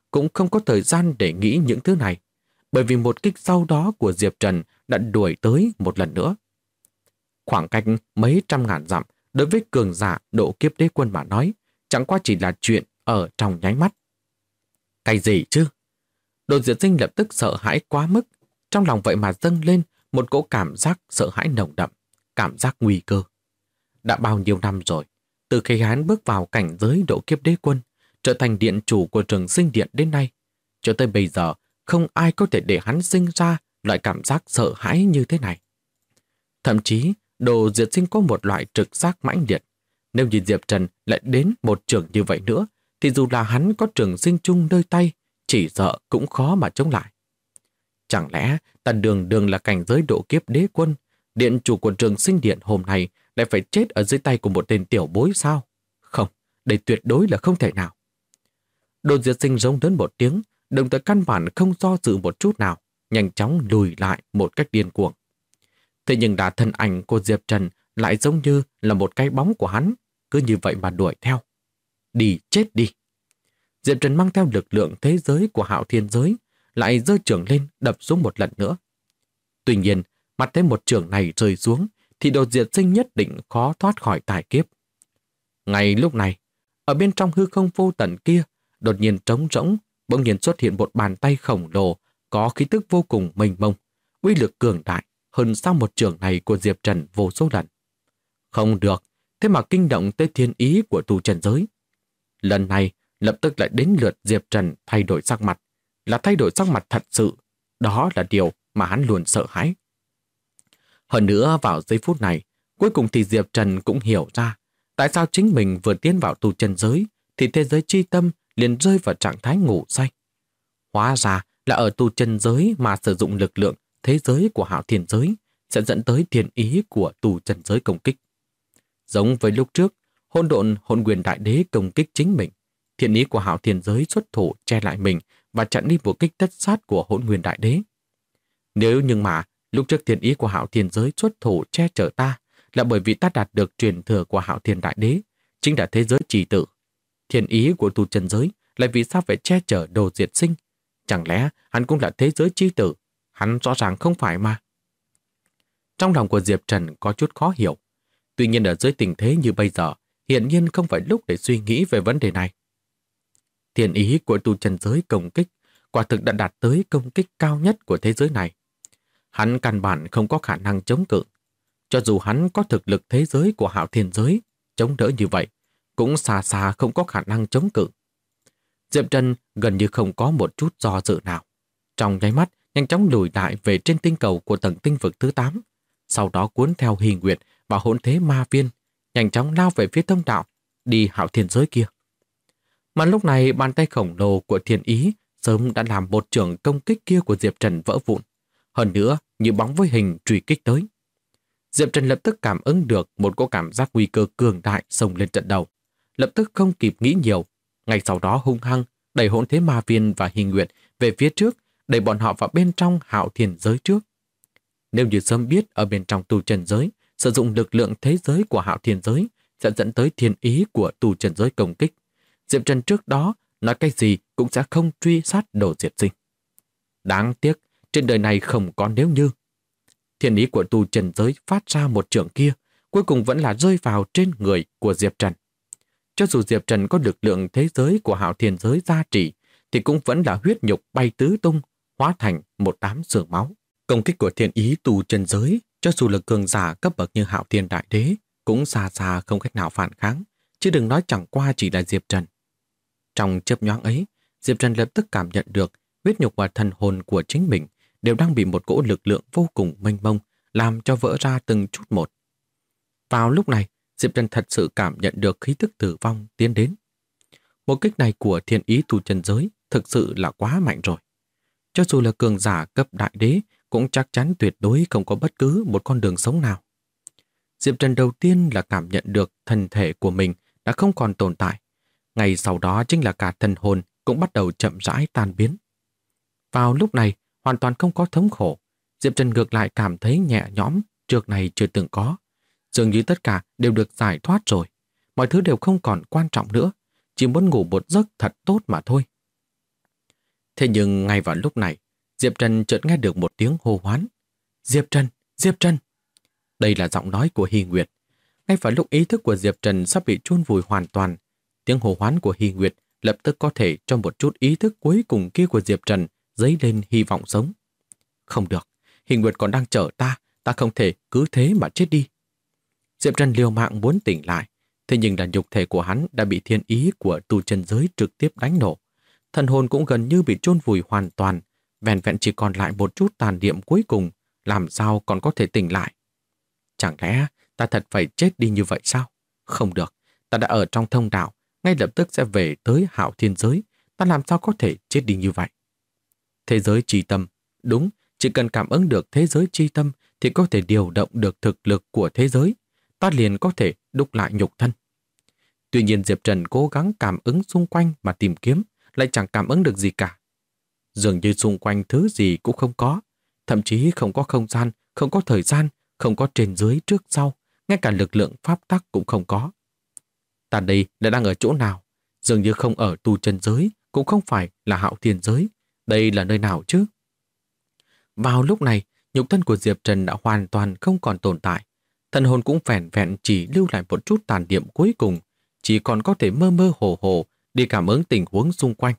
cũng không có thời gian để nghĩ những thứ này, bởi vì một kích sau đó của Diệp Trần đã đuổi tới một lần nữa. Khoảng cách mấy trăm ngàn dặm đối với cường giả độ kiếp đế quân mà nói, chẳng qua chỉ là chuyện ở trong nháy mắt. Cái gì chứ? Đồ Diệt Sinh lập tức sợ hãi quá mức, trong lòng vậy mà dâng lên một cỗ cảm giác sợ hãi nồng đậm, cảm giác nguy cơ. Đã bao nhiêu năm rồi, từ khi hắn bước vào cảnh giới độ kiếp đế quân, trở thành điện chủ của Trường Sinh Điện đến nay, cho tới bây giờ không ai có thể để hắn sinh ra loại cảm giác sợ hãi như thế này. Thậm chí, Đồ Diệt Sinh có một loại trực giác mãnh liệt. Nếu như Diệp Trần lại đến một trường như vậy nữa, thì dù là hắn có Trường Sinh chung nơi tay, chỉ sợ cũng khó mà chống lại. Chẳng lẽ ta đường đường là cảnh giới độ kiếp đế quân, điện chủ của Trường Sinh Điện hôm nay lại phải chết ở dưới tay của một tên tiểu bối sao? Không, đây tuyệt đối là không thể nào. Đồ Diệt Sinh rống lớn một tiếng, đồng thời căn bản không do dự một chút nào, nhanh chóng lùi lại một cách điên cuồng. Thế nhưng đã thân ảnh của Diệp Trần lại giống như là một cái bóng của hắn, cứ như vậy mà đuổi theo. Đi, chết đi. Diệp Trần mang theo lực lượng thế giới của Hạo Thiên giới, lại giơ chưởng lên đập xuống một lần nữa. Tuy nhiên, mặt thấy một chưởng này rơi xuống, thì Đồ Diệt Sinh nhất định khó thoát khỏi tài kiếp. Ngay lúc này, ở bên trong hư không vô tận kia, đột nhiên trống rỗng, bỗng nhiên xuất hiện một bàn tay khổng lồ, có khí tức vô cùng mênh mông, uy lực cường đại hơn sau một chưởng này của Diệp Trần vô số lần. Không được, thế mà kinh động tới thiên ý của tu chân giới. Lần này, lập tức lại đến lượt Diệp Trần thay đổi sắc mặt, là thay đổi sắc mặt thật sự. Đó là điều mà hắn luôn sợ hãi. Hơn nữa, vào giây phút này, cuối cùng thì Diệp Trần cũng hiểu ra tại sao chính mình vừa tiến vào tu chân giới thì thế giới chi tâm liền rơi vào trạng thái ngủ say. Hóa ra là ở tu chân giới mà sử dụng lực lượng thế giới của Hạo Thiên giới sẽ dẫn tới thiên ý của tu chân giới công kích. Giống với lúc trước, hỗn độn hỗn quyền đại đế công kích chính mình, thiên ý của Hạo Thiên giới xuất thủ che lại mình và chặn đi một kích tất sát của hỗn nguyên đại đế. Nếu nhưng mà lúc trước thiên ý của Hạo Thiên giới xuất thủ che chở ta là bởi vì ta đạt được truyền thừa của Hạo Thiên đại đế, chính là thế giới trì tự. Thiên ý của tu chân giới lại vì sao phải che chở Đồ Diệt Sinh? Chẳng lẽ hắn cũng là thế giới chi tử? Hắn rõ ràng không phải mà. Trong lòng của Diệp Trần có chút khó hiểu. Tuy nhiên ở dưới tình thế như bây giờ, hiển nhiên không phải lúc để suy nghĩ về vấn đề này. Thiên ý của tu chân giới công kích quả thực đã đạt tới công kích cao nhất của thế giới này. Hắn căn bản không có khả năng chống cự. Cho dù hắn có thực lực thế giới của Hạo Thiên giới chống đỡ như vậy, cũng xa xa không có khả năng chống cự. Diệp Trần gần như không có một chút do dự nào. Trong nháy mắt, nhanh chóng lùi lại về trên tinh cầu của tầng tinh vực thứ 8, sau đó cuốn theo Huyền Nguyệt và Hỗn Thế Ma Viên, nhanh chóng lao về phía thông đạo, đi Hạo Thiên giới kia. Mà lúc này, bàn tay khổng lồ của Thiên Ý sớm đã làm một chưởng công kích kia của Diệp Trần vỡ vụn. Hơn nữa, như bóng với hình truy kích tới. Diệp Trần lập tức cảm ứng được một cỗ cảm giác nguy cơ cường đại xông lên trận đầu. Lập tức không kịp nghĩ nhiều, ngay sau đó hung hăng đẩy Hỗn Thế Ma Viên và Hình Nguyệt về phía trước, đẩy bọn họ vào bên trong Hạo Thiên giới trước. Nếu như sớm biết ở bên trong tu chân giới sử dụng lực lượng thế giới của Hạo Thiên giới sẽ dẫn tới thiên ý của tu chân giới công kích, Diệp Trần trước đó nói cái gì cũng sẽ không truy sát Đồ Diệt Sinh. Đáng tiếc, trên đời này không có nếu như. Thiên ý của tu chân giới phát ra một chưởng kia, cuối cùng vẫn là rơi vào trên người của Diệp Trần. Cho dù Diệp Trần có lực lượng thế giới của Hạo Thiên giới gia trì, thì cũng vẫn là huyết nhục bay tứ tung, hóa thành một đám xương máu. Công kích của thiên ý tu chân giới, cho dù là cường giả cấp bậc như Hạo Thiên đại đế, cũng xa xa không cách nào phản kháng, chứ đừng nói chẳng qua chỉ là Diệp Trần. Trong chớp nhoáng ấy, Diệp Trần lập tức cảm nhận được huyết nhục và thần hồn của chính mình đều đang bị một cỗ lực lượng vô cùng mênh mông làm cho vỡ ra từng chút một. Vào lúc này, Diệp Trần thật sự cảm nhận được khí tức tử vong tiến đến. Một kích này của thiên ý tu chân giới thực sự là quá mạnh rồi. Cho dù là cường giả cấp đại đế cũng chắc chắn tuyệt đối không có bất cứ một con đường sống nào. Diệp Trần đầu tiên là cảm nhận được thân thể của mình đã không còn tồn tại. Ngay sau đó chính là cả thần hồn cũng bắt đầu chậm rãi tan biến. Vào lúc này, hoàn toàn không có thống khổ. Diệp Trần ngược lại cảm thấy nhẹ nhõm trước này chưa từng có. Dường như tất cả đều được giải thoát rồi. Mọi thứ đều không còn quan trọng nữa. Chỉ muốn ngủ một giấc thật tốt mà thôi. Thế nhưng ngay vào lúc này, Diệp Trần chợt nghe được một tiếng hô hoán. Diệp Trần! Diệp Trần! Đây là giọng nói của Hy Nguyệt. Ngay vào lúc ý thức của Diệp Trần sắp bị chôn vùi hoàn toàn, tiếng hô hoán của Hy Nguyệt lập tức có thể cho một chút ý thức cuối cùng kia của Diệp Trần dấy lên hy vọng sống. Không được, Hy Nguyệt còn đang chờ ta không thể cứ thế mà chết đi. Diệp Trần liều mạng muốn tỉnh lại, thế nhưng là nhục thể của hắn đã bị thiên ý của tu chân giới trực tiếp đánh nổ. Thần hồn cũng gần như bị chôn vùi hoàn toàn, vẹn vẹn chỉ còn lại một chút tàn niệm cuối cùng, làm sao còn có thể tỉnh lại. Chẳng lẽ ta thật phải chết đi như vậy sao? Không được, ta đã ở trong thông đạo, ngay lập tức sẽ về tới Hạo Thiên giới, ta làm sao có thể chết đi như vậy? Thế giới chi tâm, đúng, chỉ cần cảm ứng được thế giới chi tâm thì có thể điều động được thực lực của thế giới, ta liền có thể đúc lại nhục thân. Tuy nhiên Diệp Trần cố gắng cảm ứng xung quanh mà tìm kiếm, lại chẳng cảm ứng được gì cả. Dường như xung quanh thứ gì cũng không có, thậm chí không có không gian, không có thời gian, không có trên dưới trước sau, ngay cả lực lượng pháp tắc cũng không có. Ta đây đã đang ở chỗ nào? Dường như không ở tu chân giới, cũng không phải là Hạo Thiên giới. Đây là nơi nào chứ? Vào lúc này, nhục thân của Diệp Trần đã hoàn toàn không còn tồn tại. Thần hồn cũng vẹn vẹn chỉ lưu lại một chút tàn niệm cuối cùng, chỉ còn có thể mơ mơ hồ hồ đi cảm ứng tình huống xung quanh.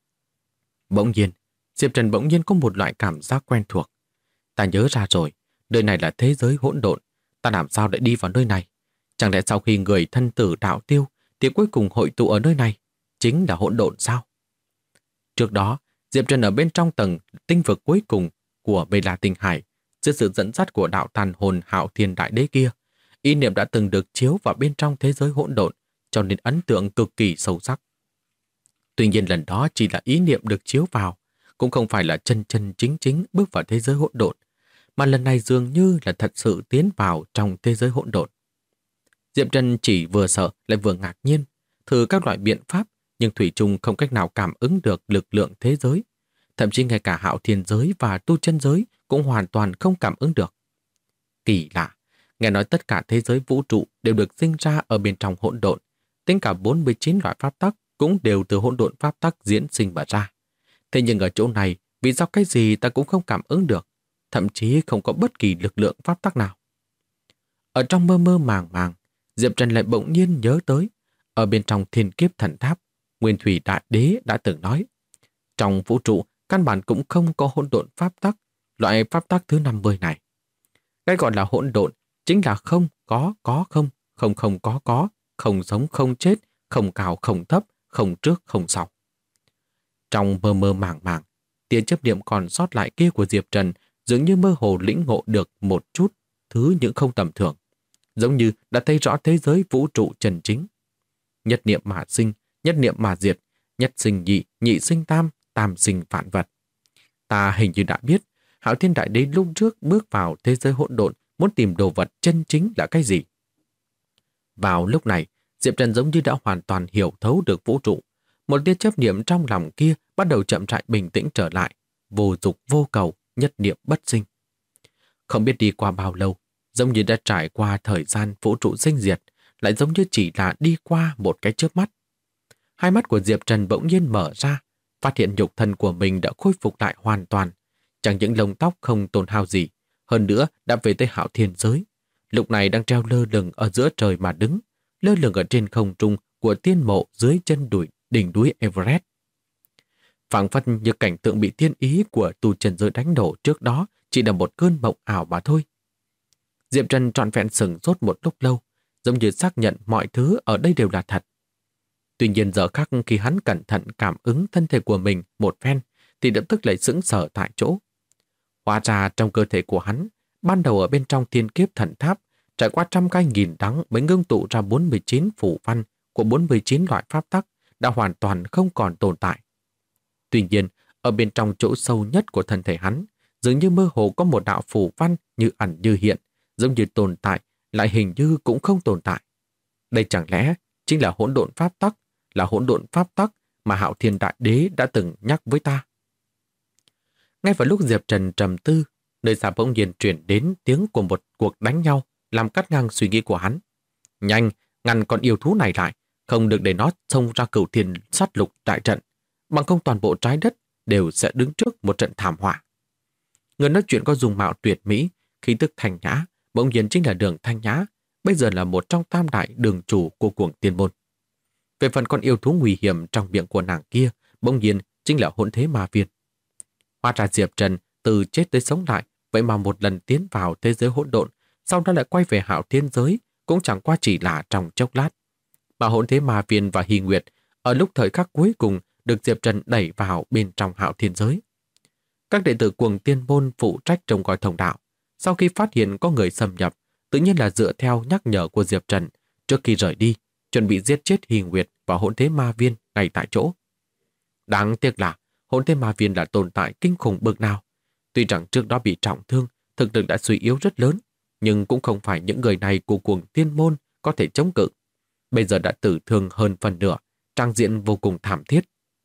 Bỗng nhiên, Diệp Trần bỗng nhiên có một loại cảm giác quen thuộc. Ta nhớ ra rồi, nơi này là thế giới hỗn độn, ta làm sao lại đi vào nơi này? Chẳng lẽ sau khi người thân tử đạo tiêu thì cuối cùng hội tụ ở nơi này chính là hỗn độn sao? Trước đó, Diệp Trần ở bên trong tầng tinh vực cuối cùng của Bê La Tinh Hải, dưới sự dẫn dắt của đạo tàn hồn Hạo Thiên Đại Đế kia, ý niệm đã từng được chiếu vào bên trong thế giới hỗn độn, cho nên ấn tượng cực kỳ sâu sắc. Tuy nhiên lần đó chỉ là ý niệm được chiếu vào, cũng không phải là chân chân chính chính bước vào thế giới hỗn độn, mà lần này dường như là thật sự tiến vào trong thế giới hỗn độn. Diệp Trần chỉ vừa sợ lại vừa ngạc nhiên, thử các loại biện pháp, nhưng thủy chung không cách nào cảm ứng được lực lượng thế giới. Thậm chí ngay cả Hạo Thiên giới và tu chân giới cũng hoàn toàn không cảm ứng được. Kỳ lạ, nghe nói tất cả thế giới vũ trụ đều được sinh ra ở bên trong hỗn độn, tính cả 49 loại pháp tắc cũng đều từ hỗn độn pháp tắc diễn sinh mà ra. Thế nhưng ở chỗ này, vì do cái gì ta cũng không cảm ứng được, thậm chí không có bất kỳ lực lượng pháp tắc nào. Ở trong mơ mơ màng màng, Diệp Trần lại bỗng nhiên nhớ tới, ở bên trong Thiên Kiếp Thần Tháp, Nguyên Thủy Đại Đế đã từng nói, trong vũ trụ căn bản cũng không có hỗn độn pháp tắc, loại pháp tắc thứ 50 này. Cái gọi là hỗn độn chính là không có không, không không có, không sống không chết, không cao không thấp, không trước không sau. Trong mơ mơ màng màng, tia chấp niệm còn sót lại kia của Diệp Trần dường như mơ hồ lĩnh ngộ được một chút thứ những không tầm thường, giống như đã thấy rõ thế giới vũ trụ chân chính. Nhất niệm mà sinh, nhất niệm mà diệt, nhất sinh nhị, nhị sinh tam, tam sinh vạn vật. Ta hình như đã biết, Hạo Thiên Đại Đế lúc trước bước vào thế giới hỗn độn muốn tìm đồ vật chân chính là cái gì. Vào lúc này, Diệp Trần giống như đã hoàn toàn hiểu thấu được vũ trụ. Một tia chấp niệm trong lòng kia bắt đầu chậm rãi bình tĩnh trở lại, vô dục vô cầu, nhất niệm bất sinh. Không biết đi qua bao lâu, giống như đã trải qua thời gian vũ trụ sinh diệt, lại giống như chỉ là đi qua một cái chớp mắt. Hai mắt của Diệp Trần bỗng nhiên mở ra, phát hiện nhục thân của mình đã khôi phục lại hoàn toàn. Chẳng những lông tóc không tổn hao gì, hơn nữa đã về tới Hạo Thiên giới. Lúc này đang treo lơ lửng ở giữa trời mà đứng, lơ lửng ở trên không trung của tiên mộ dưới chân đỉnh núi Everest. Phảng phất như cảnh tượng bị tiên ý của tu chân giới đánh đổ trước đó chỉ là một cơn mộng ảo mà thôi. Diệp Trần trọn vẹn sửng sốt một lúc lâu, giống như xác nhận mọi thứ ở đây đều là thật. Tuy nhiên giờ khắc khi hắn cẩn thận cảm ứng thân thể của mình một phen, thì lập tức lại sững sờ tại chỗ. Hóa ra trong cơ thể của hắn, ban đầu ở bên trong Thiên Kiếp Thần Tháp, trải qua trăm gai nghìn đắng mới ngưng tụ ra 49 phù văn của 49 loại pháp tắc đã hoàn toàn không còn tồn tại. Tuy nhiên, ở bên trong chỗ sâu nhất của thân thể hắn, dường như mơ hồ có một đạo phù văn như ẩn như hiện, giống như tồn tại, lại hình như cũng không tồn tại. Đây chẳng lẽ chính là hỗn độn pháp tắc, là hỗn độn pháp tắc mà Hạo Thiên Đại Đế đã từng nhắc với ta. Ngay vào lúc Diệp Trần trầm tư, nơi xa bỗng nhiên truyền đến tiếng của một cuộc đánh nhau, làm cắt ngang suy nghĩ của hắn. Nhanh, ngăn con yêu thú này lại, không được để nó xông ra Cửu Thiên sát lục đại trận, bằng không toàn bộ trái đất đều sẽ đứng trước một trận thảm họa. Người nói chuyện có dung mạo tuyệt mỹ, khí tức thanh nhã, bỗng nhiên chính là Đường Thanh Nhã, bây giờ là một trong tam đại đường chủ của cuồng tiên môn. Về phần con yêu thú nguy hiểm trong miệng của nàng kia, bỗng nhiên chính là hỗn thế ma viên. Hóa ra Diệp Trần từ chết tới sống lại, vậy mà một lần tiến vào thế giới hỗn độn, sau đó lại quay về Hạo Thiên giới, cũng chẳng qua chỉ là trong chốc lát. Mà hỗn thế ma viên và Hy Nguyệt ở lúc thời khắc cuối cùng được Diệp Trần đẩy vào bên trong Hạo Thiên giới. Các đệ tử cuồng tiên môn phụ trách trông coi thông đạo, sau khi phát hiện có người xâm nhập, tự nhiên là dựa theo nhắc nhở của Diệp Trần, trước khi rời đi, chuẩn bị giết chết Hy Nguyệt và hỗn thế ma viên ngay tại chỗ. Đáng tiếc là hỗn thế ma viên là tồn tại kinh khủng bậc nào. Tuy rằng trước đó bị trọng thương, thực lực đã suy yếu rất lớn, nhưng cũng không phải những người này của cuồng tiên môn có thể chống cự. Bây giờ đã tử thương hơn phần nửa, trang diện vô cùng thảm thiết.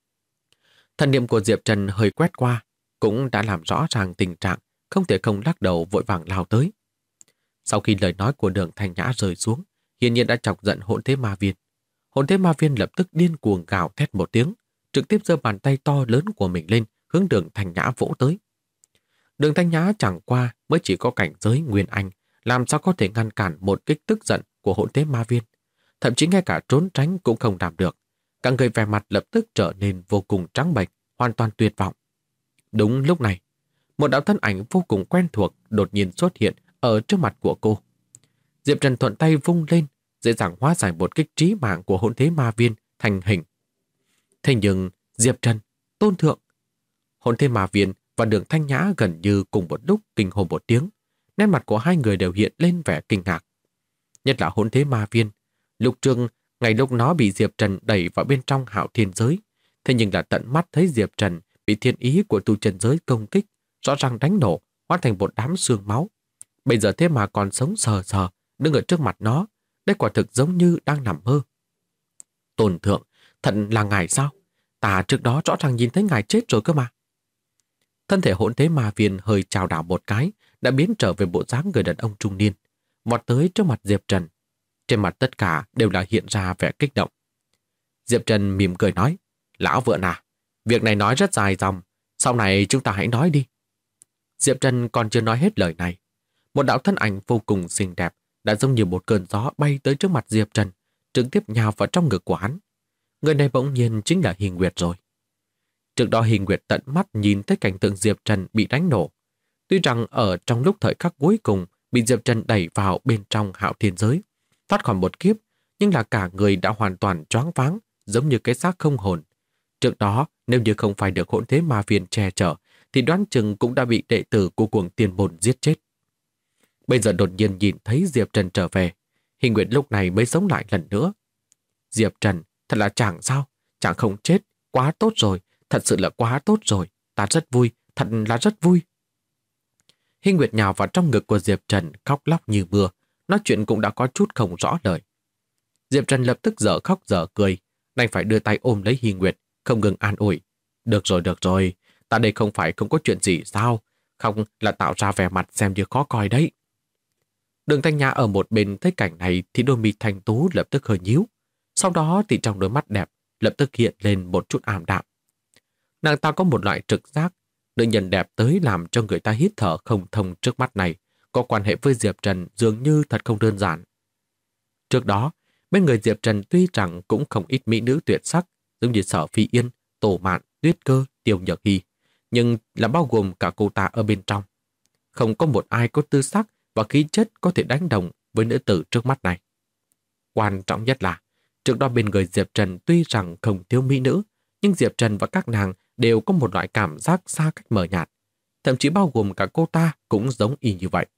Thần niệm của Diệp Trần hơi quét qua, cũng đã làm rõ ràng tình trạng, không thể không lắc đầu vội vàng lao tới. Sau khi lời nói của Đường Thanh Nhã rơi xuống, hiển nhiên đã chọc giận hỗn thế ma viên. Hỗn thế ma viên lập tức điên cuồng gào thét một tiếng, trực tiếp giơ bàn tay to lớn của mình lên, hướng Đường Thanh Nhã vỗ tới. Đường Thanh Nhã chẳng qua mới chỉ có cảnh giới Nguyên Anh, làm sao có thể ngăn cản một kích tức giận của hỗn thế ma viên. Thậm chí ngay cả trốn tránh cũng không làm được. Cả người vẻ mặt lập tức trở nên vô cùng trắng bệch, hoàn toàn tuyệt vọng. Đúng lúc này, một đạo thân ảnh vô cùng quen thuộc đột nhiên xuất hiện ở trước mặt của cô. Diệp Trần thuận tay vung lên, dễ dàng hóa giải một kích trí mạng của hỗn thế ma viên thành hình. Thế nhưng Diệp Trần, Tôn Thượng, hỗn thế ma viên và Đường Thanh Nhã gần như cùng một lúc kinh hô một tiếng, nét mặt của hai người đều hiện lên vẻ kinh ngạc. Nhất là hỗn thế ma viên, lúc trước ngày lúc nó bị Diệp Trần đẩy vào bên trong Hạo Thiên giới, thế nhưng là tận mắt thấy Diệp Trần bị thiên ý của tu chân giới công kích, rõ ràng đánh nổ, hóa thành một đám xương máu. Bây giờ thế mà còn sống sờ sờ, đứng ở trước mặt nó, đây quả thực giống như đang nằm mơ. Tôn Thượng, thật là ngài sao? Ta trước đó rõ ràng nhìn thấy ngài chết rồi cơ mà. Thân thể hỗn thế ma viên hơi chào đảo một cái, đã biến trở về bộ dáng người đàn ông trung niên, vọt tới trước mặt Diệp Trần. Trên mặt tất cả đều là hiện ra vẻ kích động. Diệp Trần mỉm cười nói, lão vượng à, việc này nói rất dài dòng, sau này chúng ta hãy nói đi. Diệp Trần còn chưa nói hết lời này. Một đạo thân ảnh vô cùng xinh đẹp đã giống như một cơn gió bay tới trước mặt Diệp Trần, trực tiếp nhào vào trong ngực của hắn. Người này bỗng nhiên chính là Hy Nguyệt rồi. Trước đó Hy Nguyệt tận mắt nhìn thấy cảnh tượng Diệp Trần bị đánh nổ. Tuy rằng ở trong lúc thời khắc cuối cùng bị Diệp Trần đẩy vào bên trong Hạo Thiên giới, thoát khỏi một kiếp, nhưng là cả người đã hoàn toàn choáng váng, giống như cái xác không hồn. Trước đó, nếu như không phải được hỗn thế ma viên che chở, thì đoán chừng cũng đã bị đệ tử của cuồng tiên môn giết chết. Bây giờ đột nhiên nhìn thấy Diệp Trần trở về, Hy Nguyệt lúc này mới sống lại lần nữa. Diệp Trần, thật là chàng sao? Chàng không chết, quá tốt rồi, thật sự là quá tốt rồi, ta rất vui, thật là rất vui. Hy Nguyệt nhào vào trong ngực của Diệp Trần khóc lóc như mưa, nói chuyện cũng đã có chút không rõ lời. Diệp Trần lập tức dở khóc dở cười, đành phải đưa tay ôm lấy Hy Nguyệt, không ngừng an ủi. Được rồi, ta đây không phải không có chuyện gì sao, không là tạo ra vẻ mặt xem như khó coi đấy. Đường Thanh Nhã ở một bên thấy cảnh này thì đôi mi thanh tú lập tức hơi nhíu, sau đó thì trong đôi mắt đẹp lập tức hiện lên một chút ảm đạm. Nàng ta có một loại trực giác, nữ nhân đẹp tới làm cho người ta hít thở không thông trước mắt này, có quan hệ với Diệp Trần dường như thật không đơn giản. Trước đó, bên người Diệp Trần tuy rằng cũng không ít mỹ nữ tuyệt sắc, giống như Sở Phi Yên, Tổ Mạn, Tuyết Cơ, Tiêu Nhược Hy, nhưng là bao gồm cả cô ta ở bên trong. Không có một ai có tư sắc và khí chất có thể đánh đồng với nữ tử trước mắt này. Quan trọng nhất là, trước đó bên người Diệp Trần tuy rằng không thiếu mỹ nữ, nhưng Diệp Trần và các nàng đều có một loại cảm giác xa cách mờ nhạt, thậm chí bao gồm cả cô ta cũng giống y như vậy.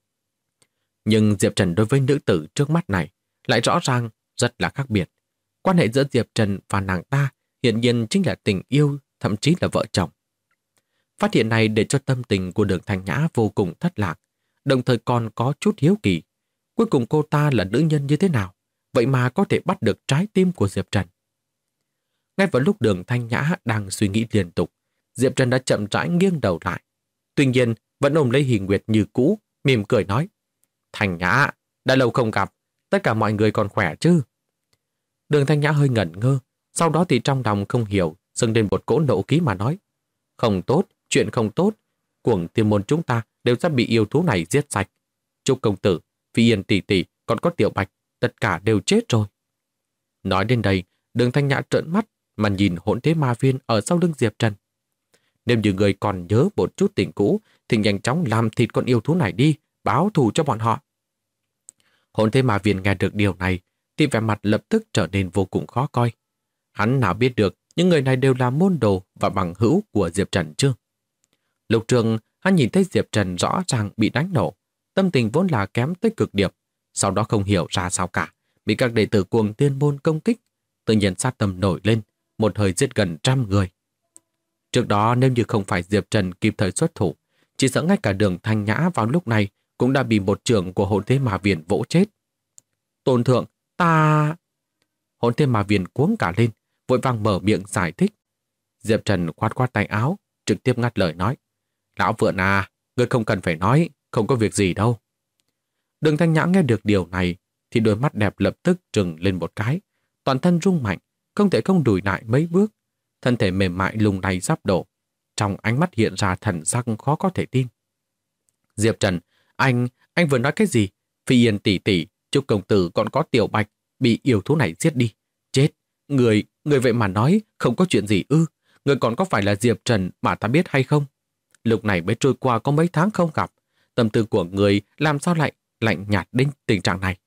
Nhưng Diệp Trần đối với nữ tử trước mắt này lại rõ ràng rất là khác biệt. Quan hệ giữa Diệp Trần và nàng ta hiển nhiên chính là tình yêu, thậm chí là vợ chồng. Phát hiện này để cho tâm tình của Đường Thanh Nhã vô cùng thất lạc, đồng thời còn có chút hiếu kỳ. Cuối cùng cô ta là nữ nhân như thế nào, vậy mà có thể bắt được trái tim của Diệp Trần. Ngay vào lúc Đường Thanh Nhã đang suy nghĩ liên tục, Diệp Trần đã chậm rãi nghiêng đầu lại. Tuy nhiên, vẫn ôm lấy Hy Nguyệt như cũ, mỉm cười nói, Thanh Nhã, đã lâu không gặp, tất cả mọi người còn khỏe chứ? Đường Thanh Nhã hơi ngẩn ngơ, sau đó thì trong lòng không hiểu, dâng lên một cỗ nộ khí mà nói, Không tốt, chuyện không tốt. Cuồng Tiên môn chúng ta đều sẽ bị yêu thú này giết sạch. Trúc công tử, Phi Yên tỷ tỷ, còn có Tiểu Bạch, tất cả đều chết rồi. Nói đến đây, Đường Thanh Nhã trợn mắt mà nhìn Hỗn Thế Ma Viên ở sau lưng Diệp Trần. Nếu như người còn nhớ một chút tình cũ, thì nhanh chóng làm thịt con yêu thú này đi, báo thù cho bọn họ. Hỗn Thế Ma Viên nghe được điều này, thì vẻ mặt lập tức trở nên vô cùng khó coi. Hắn nào biết được những người này đều là môn đồ và bằng hữu của Diệp Trần chứ. Lục Trường, hắn nhìn thấy Diệp Trần rõ ràng bị đánh nổ, tâm tình vốn là kém tới cực điểm, sau đó không hiểu ra sao cả, bị các đệ tử Cuồng Tiên môn công kích, tự nhiên sát tâm nổi lên, một hơi giết gần 100 người. Trước đó nếu như không phải Diệp Trần kịp thời xuất thủ, chỉ sợ ngay cả Đường Thanh Nhã vào lúc này cũng đã bị một trưởng của Hỗn Thế Ma Viên vỗ chết. Tôn thượng, ta... Hỗn Thế Ma Viên cuống cả lên, vội vàng mở miệng giải thích. Diệp Trần khoát khoát tay áo, trực tiếp ngắt lời nói. Lão Vượn à, ngươi không cần phải nói, không có việc gì đâu. Đường Thanh Nhã nghe được điều này, thì đôi mắt đẹp lập tức trừng lên một cái, toàn thân rung mạnh, không thể không lùi lại mấy bước, thân thể mềm mại lung lay sắp đổ, trong ánh mắt hiện ra thần sắc khó có thể tin. Diệp Trần, anh vừa nói cái gì? Phi Yên tỷ tỷ, Trúc công tử còn có Tiểu Bạch bị yêu thú này giết đi. Chết, người vậy mà nói không có chuyện gì ư? Người còn có phải là Diệp Trần mà ta biết hay không? Lúc này mới trôi qua có mấy tháng không gặp, tâm tư của người làm sao lại lạnh nhạt đến tình trạng này.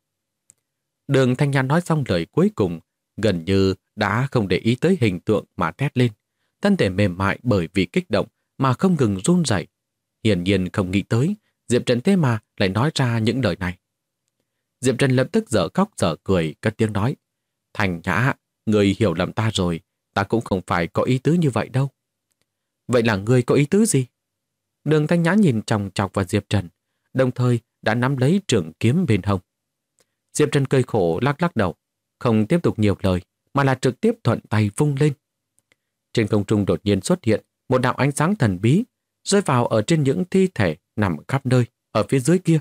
Đường Thanh Nhã nói xong lời cuối cùng, gần như đã không để ý tới hình tượng mà thét lên. Thân thể mềm mại bởi vì kích động mà không ngừng run rẩy. Hiển nhiên không nghĩ tới, Diệp Trần thế mà lại nói ra những lời này. Diệp Trần lập tức dở khóc dở cười, cất tiếng nói. Thanh Nhã, người hiểu lầm ta rồi, ta cũng không phải có ý tứ như vậy đâu. Vậy là người có ý tứ gì? Đường Thanh Nhã nhìn chòng chọc vào Diệp Trần, đồng thời đã nắm lấy trường kiếm bên hông. Diệp Trần cười khổ lắc lắc đầu, không tiếp tục nhiều lời, mà là trực tiếp thuận tay vung lên. Trên không trung đột nhiên xuất hiện một đạo ánh sáng thần bí, rơi vào ở trên những thi thể nằm khắp nơi, ở phía dưới kia.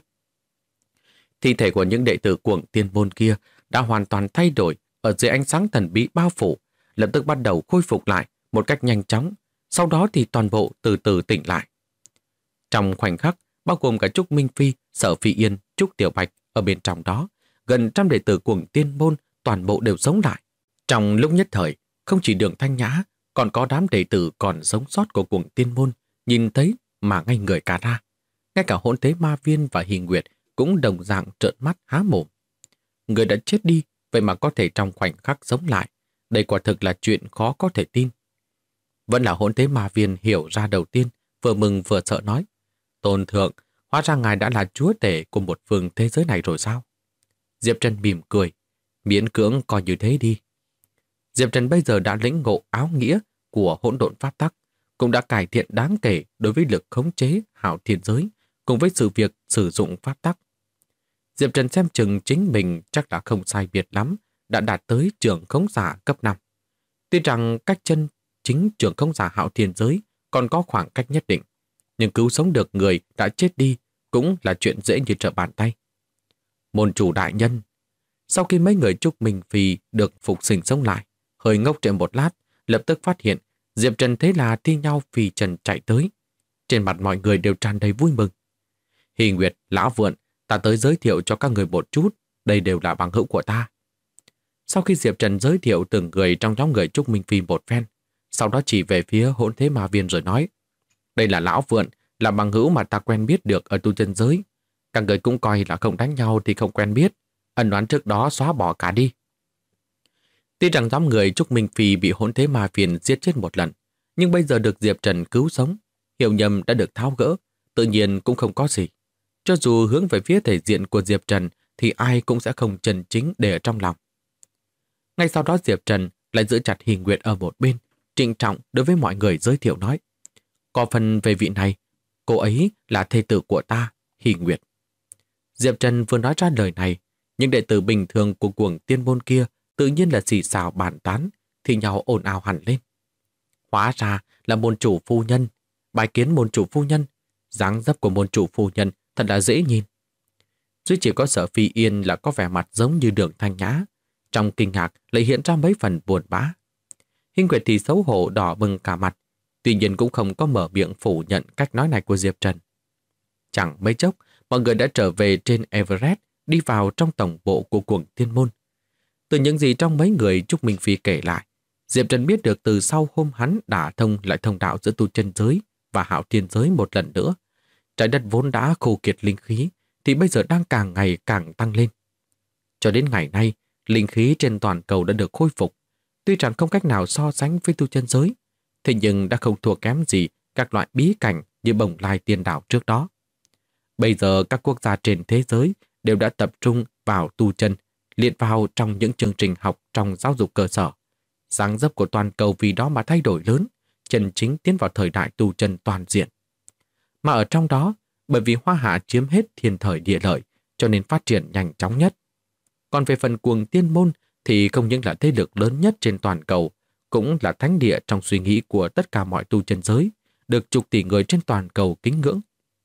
Thi thể của những đệ tử Cuồng Tiên môn kia đã hoàn toàn thay đổi ở dưới ánh sáng thần bí bao phủ, lập tức bắt đầu khôi phục lại một cách nhanh chóng, sau đó thì toàn bộ từ từ tỉnh lại. Trong khoảnh khắc, bao gồm cả Trúc Minh Phi, Sở Phi Yên, Trúc Tiểu Bạch ở bên trong đó, gần 100 đệ tử Cuồng Tiên môn toàn bộ đều sống lại. Trong lúc nhất thời, không chỉ Đường Thanh Nhã, còn có đám đệ tử còn sống sót của Cuồng Tiên môn nhìn thấy mà ngay người cả ra. Ngay cả Hỗn Thế Ma Viên và Hình Nguyệt cũng đồng dạng trợn mắt há mồm. Người đã chết đi, vậy mà có thể trong khoảnh khắc sống lại. Đây quả thực là chuyện khó có thể tin. Vẫn là Hỗn Thế Ma Viên hiểu ra đầu tiên, vừa mừng vừa sợ nói. Tôn thượng, hóa ra ngài đã là chúa tể của một phương thế giới này rồi sao? Diệp Trần mỉm cười, miễn cưỡng coi như thế đi. Diệp Trần bây giờ đã lĩnh ngộ áo nghĩa của hỗn độn pháp tắc, cũng đã cải thiện đáng kể đối với lực khống chế hạo thiên giới, cùng với sự việc sử dụng pháp tắc. Diệp Trần xem chừng chính mình chắc đã không sai biệt lắm, đã đạt tới trưởng khống giả cấp 5. Tuy rằng cách chân chính trưởng khống giả hạo thiên giới còn có khoảng cách nhất định, nhưng cứu sống được người đã chết đi cũng là chuyện dễ như trở bàn tay. Môn chủ đại nhân, sau khi mấy người Trúc Minh Phi được phục sinh sống lại, hơi ngốc trệ một lát, lập tức phát hiện Diệp Trần thế là thi nhau phi trần chạy tới. Trên mặt mọi người đều tràn đầy vui mừng. Hy Nguyệt, Lão Vượn, ta tới giới thiệu cho các người một chút, đây đều là bằng hữu của ta. Sau khi Diệp Trần giới thiệu từng người trong nhóm người Trúc Minh Phi một phen, sau đó chỉ về phía Hỗn Thế Ma Viên rồi nói, đây là Lão Vượn, là bằng hữu mà ta quen biết được ở tu chân giới. Các người cũng coi là không đánh nhau thì không quen biết, ân oán trước đó xóa bỏ cả đi. Tuy rằng nhóm người Trúc Minh Phi bị Hỗn Thế Ma Viên giết chết một lần, nhưng bây giờ được Diệp Trần cứu sống, hiểu nhầm đã được tháo gỡ, tự nhiên cũng không có gì. Cho dù hướng về phía thể diện của Diệp Trần thì ai cũng sẽ không chân chính để ở trong lòng. Ngay sau đó Diệp Trần lại giữ chặt Hình Nguyệt ở một bên, trịnh trọng đối với mọi người giới thiệu nói, có phần về vị này, cô ấy là thê tử của ta, Hình Nguyệt. Diệp Trần vừa nói ra lời này, những đệ tử bình thường của Cuồng Tiên môn kia tự nhiên là xì xào bàn tán, thì nhau ồn ào hẳn lên. Hóa ra là môn chủ phu nhân, bái kiến môn chủ phu nhân, dáng dấp của môn chủ phu nhân thật là dễ nhìn. Duy chỉ có Sở Phi Yên là có vẻ mặt giống như Đường Thanh Nhã, trong kinh ngạc lại hiện ra mấy phần buồn bã. Hình Nguyệt thì xấu hổ đỏ bừng cả mặt, Tuy nhiên cũng không có mở miệng phủ nhận cách nói này của Diệp Trần. Chẳng mấy chốc, mọi người đã trở về trên Everest, đi vào trong tổng bộ của Cuồng Tiên Môn. Từ những gì trong mấy người Trúc Minh Phi kể lại, Diệp Trần biết được từ sau hôm hắn đả thông lại thông đạo giữa tu chân giới và hạo thiên giới một lần nữa, trái đất vốn đã khô kiệt linh khí, thì bây giờ đang càng ngày càng tăng lên. Cho đến ngày nay, linh khí trên toàn cầu đã được khôi phục. Tuy rằng không cách nào so sánh với tu chân giới, thế nhưng đã không thua kém gì các loại bí cảnh như Bồng Lai Tiên Đảo trước đó. Bây giờ các quốc gia trên thế giới đều đã tập trung vào tu chân, liệt vào trong những chương trình học trong giáo dục cơ sở. Dáng dấp của toàn cầu vì đó mà thay đổi lớn, chân chính tiến vào thời đại tu chân toàn diện. Mà ở trong đó, bởi vì Hoa Hạ chiếm hết thiên thời địa lợi, cho nên phát triển nhanh chóng nhất. Còn về phần Cuồng Tiên Môn thì không những là thế lực lớn nhất trên toàn cầu, cũng là thánh địa trong suy nghĩ của tất cả mọi tu chân giới, được chục tỷ người trên toàn cầu kính ngưỡng.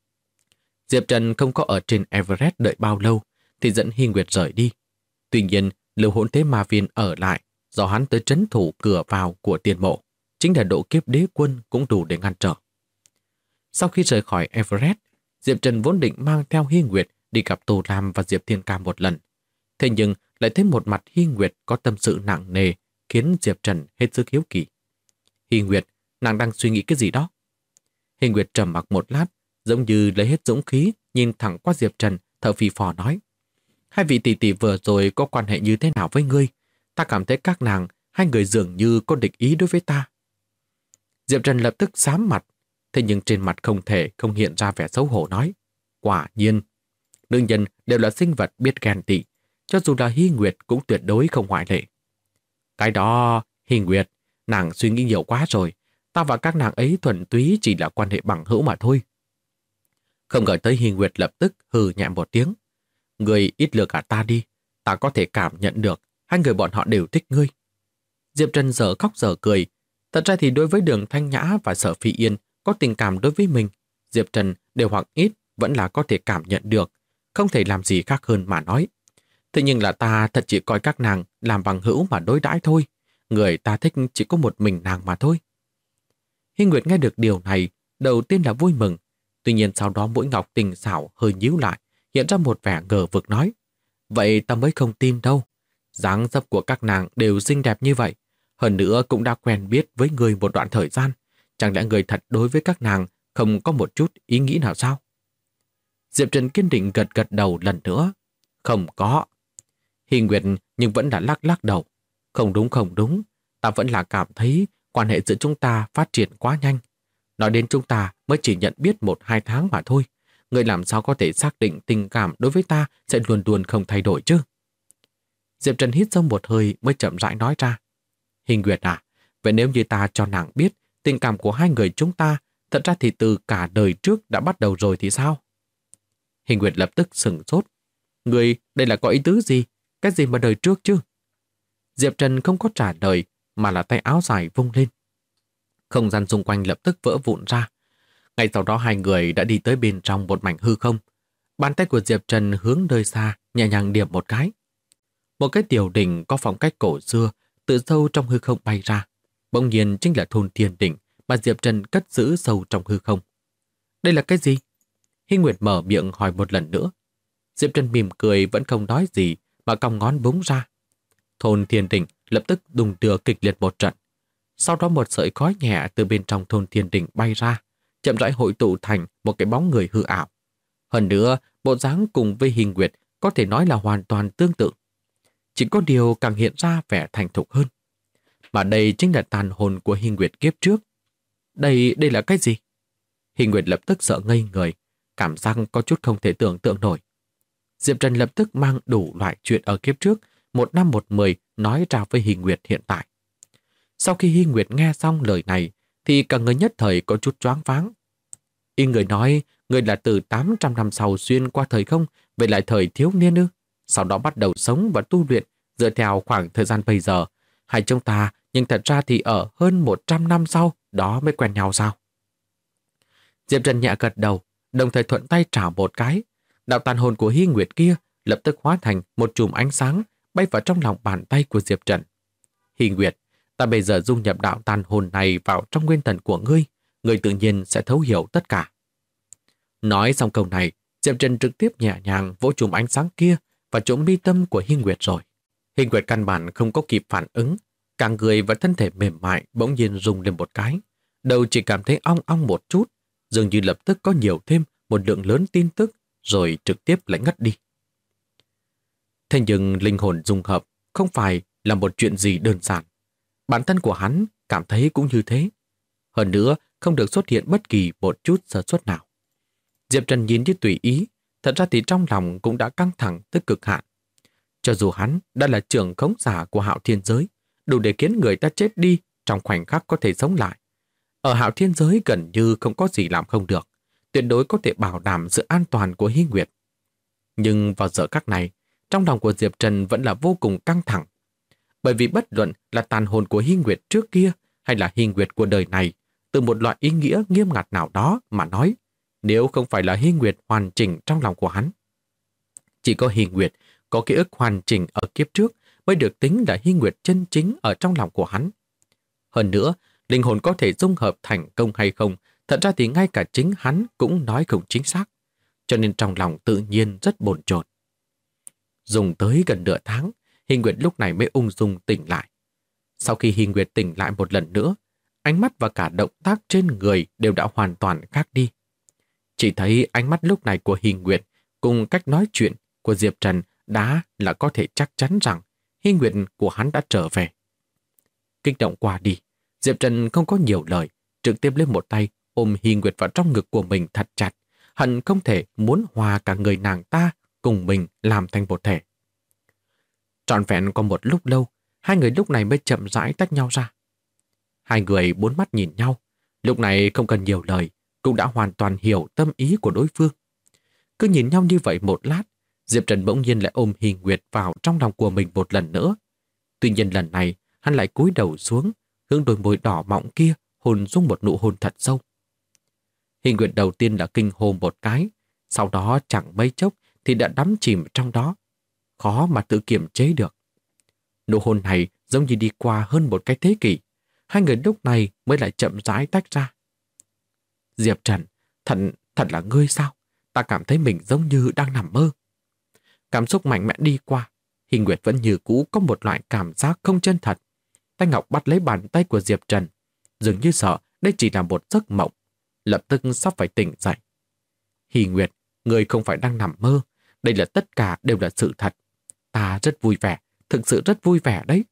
Diệp Trần không có ở trên Everest đợi bao lâu, thì dẫn Hy Nguyệt rời đi. Tuy nhiên, Lưu Hỗn Thế Ma Viên ở lại, do hắn tới trấn thủ cửa vào của tiên mộ, chính là độ kiếp đế quân cũng đủ để ngăn trở. Sau khi rời khỏi Everest, Diệp Trần vốn định mang theo Hy Nguyệt đi gặp Tô Lam và Diệp Thiên Cam một lần. Thế nhưng lại thấy một mặt Hy Nguyệt có tâm sự nặng nề, khiến Diệp Trần hết sức hiếu kỳ. Hy Nguyệt, nàng đang suy nghĩ cái gì đó? Hy Nguyệt trầm mặc một lát, giống như lấy hết dũng khí, nhìn thẳng qua Diệp Trần, thở phì phò nói: hai vị tỷ tỷ vừa rồi có quan hệ như thế nào với ngươi? Ta cảm thấy các nàng, hai người dường như có địch ý đối với ta. Diệp Trần lập tức xám mặt, thế nhưng trên mặt không thể không hiện ra vẻ xấu hổ nói: quả nhiên, nữ nhân đều là sinh vật biết ghen tị, cho dù là Hy Nguyệt cũng tuyệt đối không ngoại lệ. Cái đó, Hy Nguyệt, nàng suy nghĩ nhiều quá rồi. Ta và các nàng ấy thuần túy chỉ là quan hệ bằng hữu mà thôi. Không ngờ tới Hy Nguyệt lập tức hừ nhẹ một tiếng. Ngươi ít lừa cả ta đi. Ta có thể cảm nhận được hai người bọn họ đều thích ngươi. Diệp Trần dở khóc dở cười. Thật ra thì đối với Đường Thanh Nhã và Sở Phi Yên có tình cảm đối với mình, Diệp Trần đều hoặc ít vẫn là có thể cảm nhận được. Không thể làm gì khác hơn mà nói. Thế nhưng là ta thật chỉ coi các nàng làm bằng hữu mà đối đãi thôi. Người ta thích chỉ có một mình nàng mà thôi. Hy Nguyệt nghe được điều này, đầu tiên là vui mừng. Tuy nhiên sau đó mũi ngọc tình xảo hơi nhíu lại, hiện ra một vẻ ngờ vực nói: vậy ta mới không tin đâu. Dáng dấp của các nàng đều xinh đẹp như vậy. Hơn nữa cũng đã quen biết với người một đoạn thời gian. Chẳng lẽ người thật đối với các nàng không có một chút ý nghĩ nào sao? Diệp Trần kiên định gật gật đầu lần nữa. Không có. Hy Nguyệt nhưng vẫn đã lắc lắc đầu. Không đúng không đúng. Ta vẫn là cảm thấy quan hệ giữa chúng ta phát triển quá nhanh. Nói đến chúng ta mới chỉ nhận biết 1-2 tháng mà thôi. Người làm sao có thể xác định tình cảm đối với ta sẽ luôn luôn không thay đổi chứ? Diệp Trần hít sâu một hơi mới chậm rãi nói ra. Hy Nguyệt à, vậy nếu như ta cho nàng biết tình cảm của hai người chúng ta thật ra thì từ cả đời trước đã bắt đầu rồi thì sao? Hy Nguyệt lập tức sửng sốt. Người đây là có ý tứ gì? Cái gì mà đời trước chứ? Diệp Trần không có trả lời mà là tay áo dài vung lên. Không gian xung quanh lập tức vỡ vụn ra. Ngay sau đó hai người đã đi tới bên trong một mảnh hư không. Bàn tay của Diệp Trần hướng nơi xa, nhẹ nhàng điểm một cái. Một cái tiểu đỉnh có phong cách cổ xưa từ sâu trong hư không bay ra. Bỗng nhiên chính là thôn thiên đỉnh mà Diệp Trần cất giữ sâu trong hư không. Đây là cái gì? Hy Nguyệt mở miệng hỏi một lần nữa. Diệp Trần mỉm cười vẫn không nói gì mà cong ngón búng ra. Thôn thiên đỉnh lập tức đùng đưa kịch liệt một trận. Sau đó một sợi khói nhẹ từ bên trong thôn thiên đỉnh bay ra, chậm rãi hội tụ thành một cái bóng người hư ảo. Hơn nữa, bộ dáng cùng với Hy Nguyệt có thể nói là hoàn toàn tương tự. Chỉ có điều càng hiện ra vẻ thành thục hơn. Mà đây chính là tàn hồn của Hy Nguyệt kiếp trước. Đây là cái gì? Hy Nguyệt lập tức sợ ngây người, cảm giác có chút không thể tưởng tượng nổi. Diệp Trần lập tức mang đủ loại chuyện ở kiếp trước, 1 năm 1 10 nói ra với Hy Nguyệt hiện tại. Sau khi Hy Nguyệt nghe xong lời này, thì cả người nhất thời có chút choáng váng. Y người nói, người là từ 800 năm sau xuyên qua thời không, về lại thời thiếu niên ư? Sau đó bắt đầu sống và tu luyện, dựa theo khoảng thời gian bây giờ. Hai chúng ta, nhưng thật ra thì ở hơn 100 năm sau, đó mới quen nhau sao? Diệp Trần nhẹ gật đầu, đồng thời thuận tay trảo một cái. Đạo tàn hồn của Hy Nguyệt kia lập tức hóa thành một chùm ánh sáng bay vào trong lòng bàn tay của Diệp Trần. Hy Nguyệt, Ta bây giờ dung nhập đạo tàn hồn này vào trong nguyên thần của ngươi tự nhiên sẽ thấu hiểu tất cả. Nói xong câu này, Diệp Trần trực tiếp nhẹ nhàng vỗ chùm ánh sáng kia và chỗ mi tâm của Hy Nguyệt rồi. Hy Nguyệt căn bản không có kịp phản ứng, cả người và thân thể mềm mại bỗng nhiên rung lên một cái. Đầu chỉ cảm thấy ong ong một chút, dường như lập tức có nhiều thêm một lượng lớn tin tức, rồi trực tiếp lại ngất đi. Thế nhưng linh hồn dung hợp không phải là một chuyện gì đơn giản. Bản thân của hắn cảm thấy cũng như thế. Hơn nữa, không được xuất hiện bất kỳ một chút sơ suất nào. Diệp Trần nhìn như tùy ý, thật ra thì trong lòng cũng đã căng thẳng tới cực hạn. Cho dù hắn đã là trưởng khống giả của Hạo Thiên Giới, đủ để khiến người ta chết đi trong khoảnh khắc có thể sống lại. Ở Hạo Thiên Giới gần như không có gì làm không được, tuyệt đối có thể bảo đảm sự an toàn của Hy Nguyệt. Nhưng vào giờ khắc này, trong lòng của Diệp Trần vẫn là vô cùng căng thẳng. Bởi vì bất luận là tàn hồn của Hy Nguyệt trước kia hay là Hy Nguyệt của đời này, từ một loại ý nghĩa nghiêm ngặt nào đó mà nói, nếu không phải là Hy Nguyệt hoàn chỉnh trong lòng của hắn. Chỉ có Hy Nguyệt có ký ức hoàn chỉnh ở kiếp trước mới được tính là Hy Nguyệt chân chính ở trong lòng của hắn. Hơn nữa, linh hồn có thể dung hợp thành công hay không, thật ra thì ngay cả chính hắn cũng nói không chính xác. Cho nên trong lòng tự nhiên rất bồn chồn. Dùng tới gần nửa tháng, Hy Nguyệt lúc này mới ung dung tỉnh lại. Sau khi Hy Nguyệt tỉnh lại một lần nữa, ánh mắt và cả động tác trên người đều đã hoàn toàn khác đi. Chỉ thấy ánh mắt lúc này của Hy Nguyệt cùng cách nói chuyện của Diệp Trần đã là có thể chắc chắn rằng Hy Nguyệt của hắn đã trở về. Kích động qua đi, Diệp Trần không có nhiều lời, trực tiếp lên một tay ôm Hy Nguyệt vào trong ngực của mình thật chặt, hận không thể muốn hòa cả người nàng ta cùng mình làm thành một thể. Trọn vẹn qua một lúc lâu, hai người lúc này mới chậm rãi tách nhau ra. Hai người bốn mắt nhìn nhau, lúc này không cần nhiều lời, cũng đã hoàn toàn hiểu tâm ý của đối phương. Cứ nhìn nhau như vậy một lát, Diệp Trần bỗng nhiên lại ôm Hy Nguyệt vào trong lòng của mình một lần nữa. Tuy nhiên lần này, hắn lại cúi đầu xuống, hướng đôi môi đỏ mọng kia hôn xuống một nụ hôn thật sâu. Hy Nguyệt đầu tiên là kinh hô một cái, sau đó chẳng mấy chốc thì đã đắm chìm trong đó, khó mà tự kiềm chế được. Nụ hôn này giống như đi qua hơn một cái thế kỷ, hai người lúc này mới lại chậm rãi tách ra. Diệp Trần, thật là ngươi sao? Ta cảm thấy mình giống như đang nằm mơ. Cảm xúc mạnh mẽ đi qua, Hy Nguyệt vẫn như cũ có một loại cảm giác không chân thật. Tay Ngọc bắt lấy bàn tay của Diệp Trần, dường như sợ đây chỉ là một giấc mộng, lập tức sắp phải tỉnh dậy. Hy Nguyệt, ngươi không phải đang nằm mơ, đây là tất cả đều là sự thật. Ta rất vui vẻ, thực sự rất vui vẻ đấy.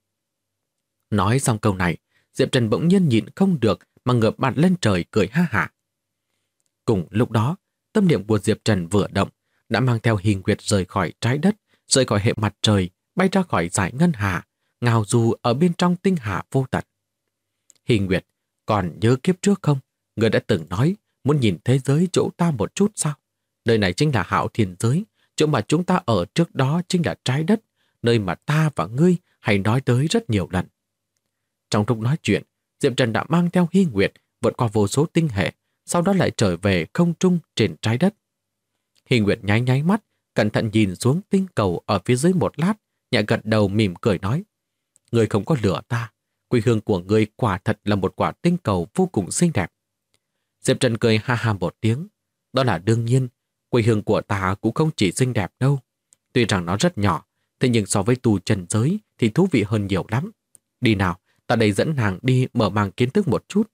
Nói xong câu này, Diệp Trần bỗng nhiên nhịn không được mà ngửa mặt lên trời cười ha hả. Cùng lúc đó, tâm niệm của Diệp Trần vừa động, đã mang theo Hy Nguyệt rời khỏi trái đất, rời khỏi hệ mặt trời, bay ra khỏi dải ngân hà, ngao du ở bên trong tinh hà vô tận. Hy Nguyệt, còn nhớ kiếp trước không? Người đã từng nói muốn nhìn thế giới chỗ ta một chút sao? Nơi này chính là Hạo Thiên Giới, chỗ mà chúng ta ở trước đó chính là trái đất, nơi mà ta và ngươi hay nói tới rất nhiều lần. Trong lúc nói chuyện, Diệp Trần đã mang theo Hy Nguyệt vượt qua vô số tinh hệ, sau đó lại trở về không trung trên trái đất. Hy Nguyệt nháy nháy mắt, cẩn thận nhìn xuống tinh cầu ở phía dưới một lát, nhẹ gật đầu mỉm cười nói: Ngươi không có lừa ta, quê hương của ngươi quả thật là một quả tinh cầu vô cùng xinh đẹp. Diệp Trần cười ha ha một tiếng: Đó là đương nhiên, quê hương của ta cũng không chỉ xinh đẹp đâu. Tuy rằng nó rất nhỏ, thế nhưng so với tu chân giới thì thú vị hơn nhiều lắm. Đi nào, ta đây dẫn nàng đi mở mang kiến thức một chút.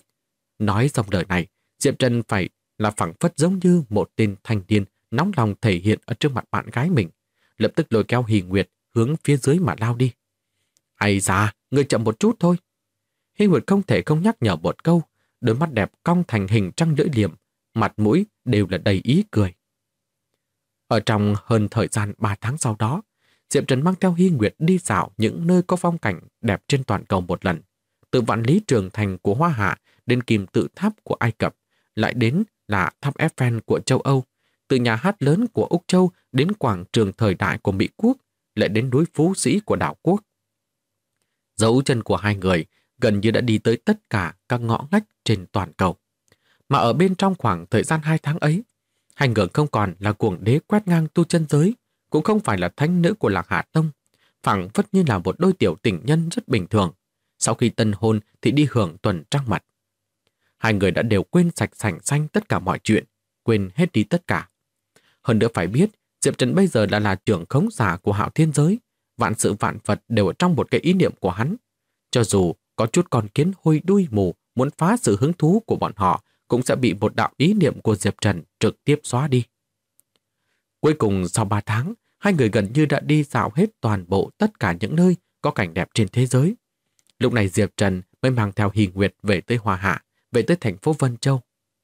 Nói xong lời này, Diệp Trần phải là phảng phất giống như một tên thanh niên nóng lòng thể hiện ở trước mặt bạn gái mình, lập tức lôi kéo Hy Nguyệt hướng phía dưới mà lao đi. Ây da, ngươi chậm một chút thôi. Hy Nguyệt không thể không nhắc nhở một câu, đôi mắt đẹp cong thành hình trăng lưỡi liềm, mặt mũi đều là đầy ý cười. Ở trong hơn thời gian 3 tháng sau đó, Diệp Trần mang theo Hy Nguyệt đi dạo những nơi có phong cảnh đẹp trên toàn cầu một lần. Từ vạn lý trường thành của Hoa Hạ đến kim tự tháp của Ai Cập, lại đến là tháp Eiffel của châu Âu, từ nhà hát lớn của Úc Châu đến quảng trường thời đại của Mỹ Quốc, lại đến núi Phú Sĩ của đảo quốc. Dấu chân của hai người gần như đã đi tới tất cả các ngõ ngách trên toàn cầu. Mà ở bên trong khoảng thời gian 2 tháng ấy, hai người không còn là cuồng đế quét ngang tu chân giới, cũng không phải là thánh nữ của Lạc Hà Tông, phảng phất như là một đôi tiểu tình nhân rất bình thường. sau khi tân hôn thì đi hưởng tuần trăng mật. Hai người đã đều quên sạch sành xanh tất cả mọi chuyện, quên hết đi tất cả. Hơn nữa phải biết, Diệp Trần bây giờ đã là trưởng khống giả của Hạo Thiên Giới, vạn sự vạn vật đều ở trong một cái ý niệm của hắn. Cho dù có chút con kiến hôi đuôi mù muốn phá sự hứng thú của bọn họ, cũng sẽ bị một đạo ý niệm của Diệp Trần trực tiếp xóa đi. Cuối cùng sau 3 tháng, hai người gần như đã đi dạo hết toàn bộ tất cả những nơi có cảnh đẹp trên thế giới. Lúc này Diệp Trần mới mang theo Hỷ Nguyệt về tới Hoa Hạ, về tới thành phố Vân Châu.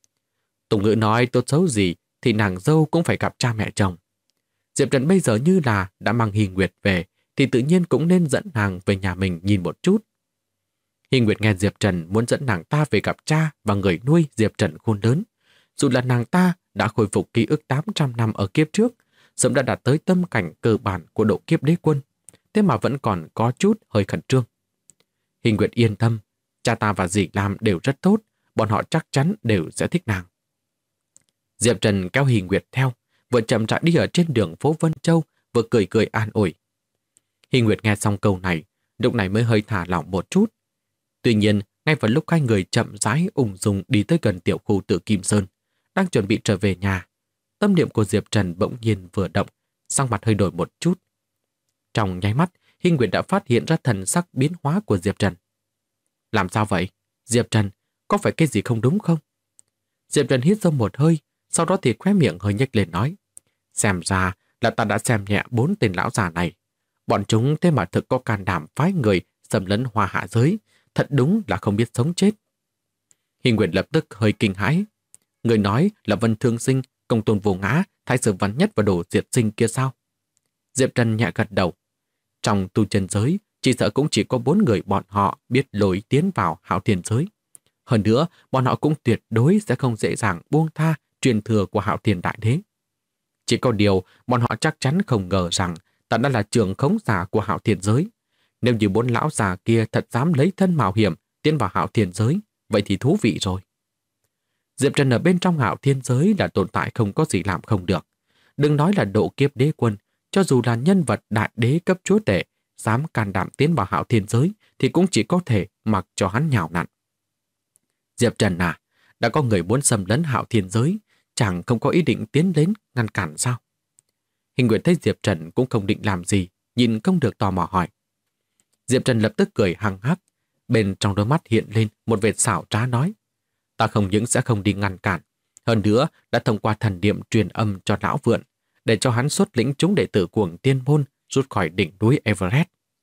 Tục ngữ nói tốt xấu gì thì nàng dâu cũng phải gặp cha mẹ chồng. Diệp Trần bây giờ như là đã mang Hỷ Nguyệt về thì tự nhiên cũng nên dẫn nàng về nhà mình nhìn một chút. Hỷ Nguyệt nghe Diệp Trần muốn dẫn nàng ta về gặp cha và người nuôi Diệp Trần khôn lớn. Dù là nàng ta đã khôi phục ký ức 800 năm ở kiếp trước, sớm đã đạt tới tâm cảnh cơ bản của độ kiếp đế quân, thế mà vẫn còn có chút hơi khẩn trương. Hỷ Nguyệt yên tâm, cha ta và dì Lam đều rất tốt, bọn họ chắc chắn đều sẽ thích nàng. Diệp Trần kéo Hỷ Nguyệt theo, vừa chậm rãi đi ở trên đường phố Vân Châu, vừa cười cười an ủi. Hỷ Nguyệt nghe xong câu này, lúc này mới hơi thả lỏng một chút. Tuy nhiên, ngay vào lúc hai người chậm rãi ung dung đi tới gần tiểu khu Tử Kim Sơn, đang chuẩn bị trở về nhà, tâm niệm của Diệp Trần bỗng nhiên vừa động, sắc mặt hơi đổi một chút. Trong nháy mắt, Hỷ Nguyệt đã phát hiện ra thần sắc biến hóa của Diệp Trần. Làm sao vậy? Diệp Trần, có phải cái gì không đúng không? Diệp Trần hít sâu một hơi, sau đó thì khóe miệng hơi nhếch lên nói. Xem ra là ta đã xem nhẹ 4 tên lão già này. Bọn chúng thế mà thực có can đảm phái người xâm lấn Hoa Hạ giới, thật đúng là không biết sống chết. Hỷ Nguyệt lập tức hơi kinh hãi. Người nói là Vân Thương Sinh, Công Tôn Vô Ngã, Thái Sử Văn Nhất và Đồ Diệt Sinh kia sao? Diệp Trần nhẹ gật đầu. Trong tu chân giới, chỉ sợ cũng chỉ có 4 người bọn họ biết lối tiến vào Hạo Thiên giới. Hơn nữa, bọn họ cũng tuyệt đối sẽ không dễ dàng buông tha truyền thừa của Hạo Thiên Đại Đế. Chỉ có điều, bọn họ chắc chắn không ngờ rằng ta đã là trưởng khống giả của Hạo Thiên giới. Nếu như 4 lão già kia thật dám lấy thân mạo hiểm tiến vào Hạo Thiên giới, vậy thì thú vị rồi. Diệp Trần ở bên trong Hạo Thiên giới là tồn tại không có gì làm không được. Đừng nói là độ kiếp đế quân, cho dù là nhân vật đại đế cấp chúa tể, dám can đảm tiến vào Hạo Thiên giới thì cũng chỉ có thể mặc cho hắn nhào nặn. Diệp Trần à, đã có người muốn xâm lấn Hạo Thiên giới, chẳng không có ý định tiến đến ngăn cản sao? Hỷ Nguyệt thấy Diệp Trần cũng không định làm gì, nhìn không được tò mò hỏi. Diệp Trần lập tức cười hăng hắc, bên trong đôi mắt hiện lên một vệt xảo trá nói. Ta không những sẽ không đi ngăn cản, hơn nữa đã thông qua thần niệm truyền âm cho lão vượn, để cho hắn xuất lĩnh chúng đệ tử Cuồng Tiên Môn rút khỏi đỉnh núi Everest.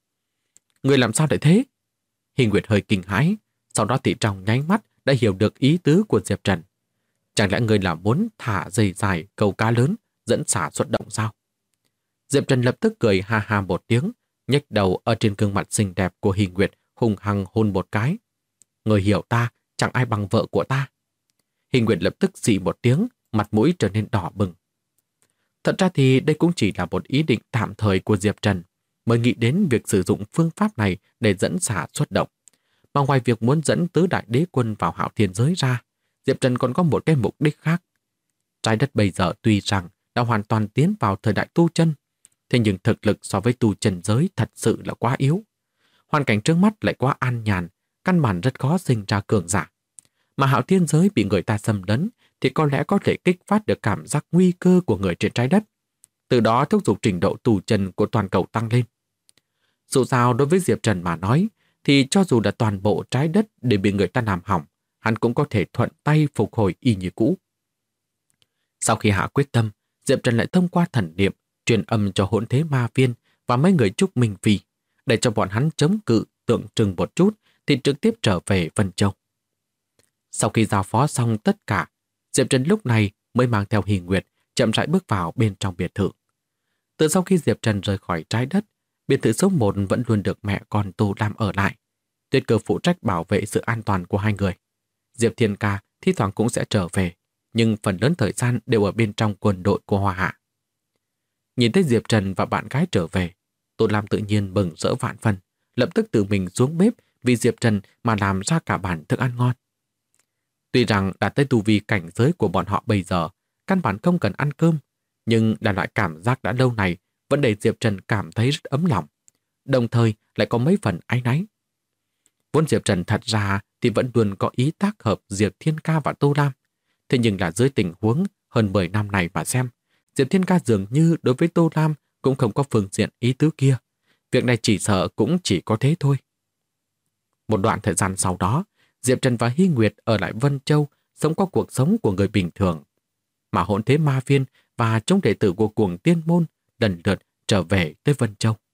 Người làm sao lại thế? Hỷ Nguyệt hơi kinh hãi, sau đó thì trong nháy mắt đã hiểu được ý tứ của Diệp Trần. Chẳng lẽ người là muốn thả dây dài câu cá lớn dẫn xả xuất động sao? Diệp Trần lập tức cười ha ha một tiếng, nhếch đầu ở trên gương mặt xinh đẹp của Hỷ Nguyệt hung hăng hôn một cái. Người hiểu ta, chẳng ai bằng vợ của ta. Hỷ Nguyệt lập tức xì một tiếng, mặt mũi trở nên đỏ bừng. Thật ra thì đây cũng chỉ là một ý định tạm thời của Diệp Trần, mới nghĩ đến việc sử dụng phương pháp này để dẫn xả xuất động. Mà ngoài việc muốn dẫn tứ đại đế quân vào Hạo Thiên giới ra, Diệp Trần còn có một cái mục đích khác. Trái đất bây giờ tuy rằng đã hoàn toàn tiến vào thời đại tu chân, thế nhưng thực lực so với tu chân giới thật sự là quá yếu. Hoàn cảnh trước mắt lại quá an nhàn, căn bản rất khó sinh ra cường giả. Mà Hạo Thiên giới bị người ta xâm lấn thì có lẽ có thể kích phát được cảm giác nguy cơ của người trên trái đất, từ đó thúc giục trình độ tu chân của toàn cầu tăng lên. Dù sao đối với Diệp Trần mà nói, thì cho dù là toàn bộ trái đất đều bị người ta làm hỏng, hắn cũng có thể thuận tay phục hồi y như cũ. Sau khi hạ quyết tâm, Diệp Trần lại thông qua thần niệm truyền âm cho Hỗn Thế Ma Viên và mấy người Trúc Minh Phi, để cho bọn hắn chống cự tượng trưng một chút thì trực tiếp trở về Vân Châu. Sau khi giao phó xong tất cả, Diệp Trần lúc này mới mang theo Hỷ Nguyệt chậm rãi bước vào bên trong biệt thự. Từ sau khi Diệp Trần rời khỏi trái đất, biệt thự số 1 vẫn luôn được mẹ con Tô Lam ở lại. Tuyết Cơ phụ trách bảo vệ sự an toàn của hai người. Diệp Thiên Ca thi thoảng cũng sẽ trở về, nhưng phần lớn thời gian đều ở bên trong quân đội của Hoa Hạ. Nhìn thấy Diệp Trần và bạn gái trở về, Tô Lam tự nhiên mừng rỡ vạn phần, lập tức tự mình xuống bếp vì Diệp Trần mà làm ra cả bản thức ăn ngon. Tuy rằng đạt tới tu vi cảnh giới của bọn họ bây giờ, căn bản không cần ăn cơm, nhưng là loại cảm giác đã lâu này vẫn để Diệp Trần cảm thấy rất ấm lòng, đồng thời lại có mấy phần áy náy. Vốn Diệp Trần thật ra thì vẫn luôn có ý tác hợp Diệp Thiên Ca và Tô Lam. Thế nhưng là dưới tình huống hơn 10 năm này mà xem, Diệp Thiên Ca dường như đối với Tô Lam cũng không có phương diện ý tứ kia. Việc này chỉ sợ cũng chỉ có thế thôi. Một đoạn thời gian sau đó, Diệp Trần và Hy Nguyệt ở lại Vân Châu sống qua cuộc sống của người bình thường. Mà Hỗn Thế Ma Viên và chúng đệ tử của cuồng tiên môn lần lượt trở về tới Vân Châu.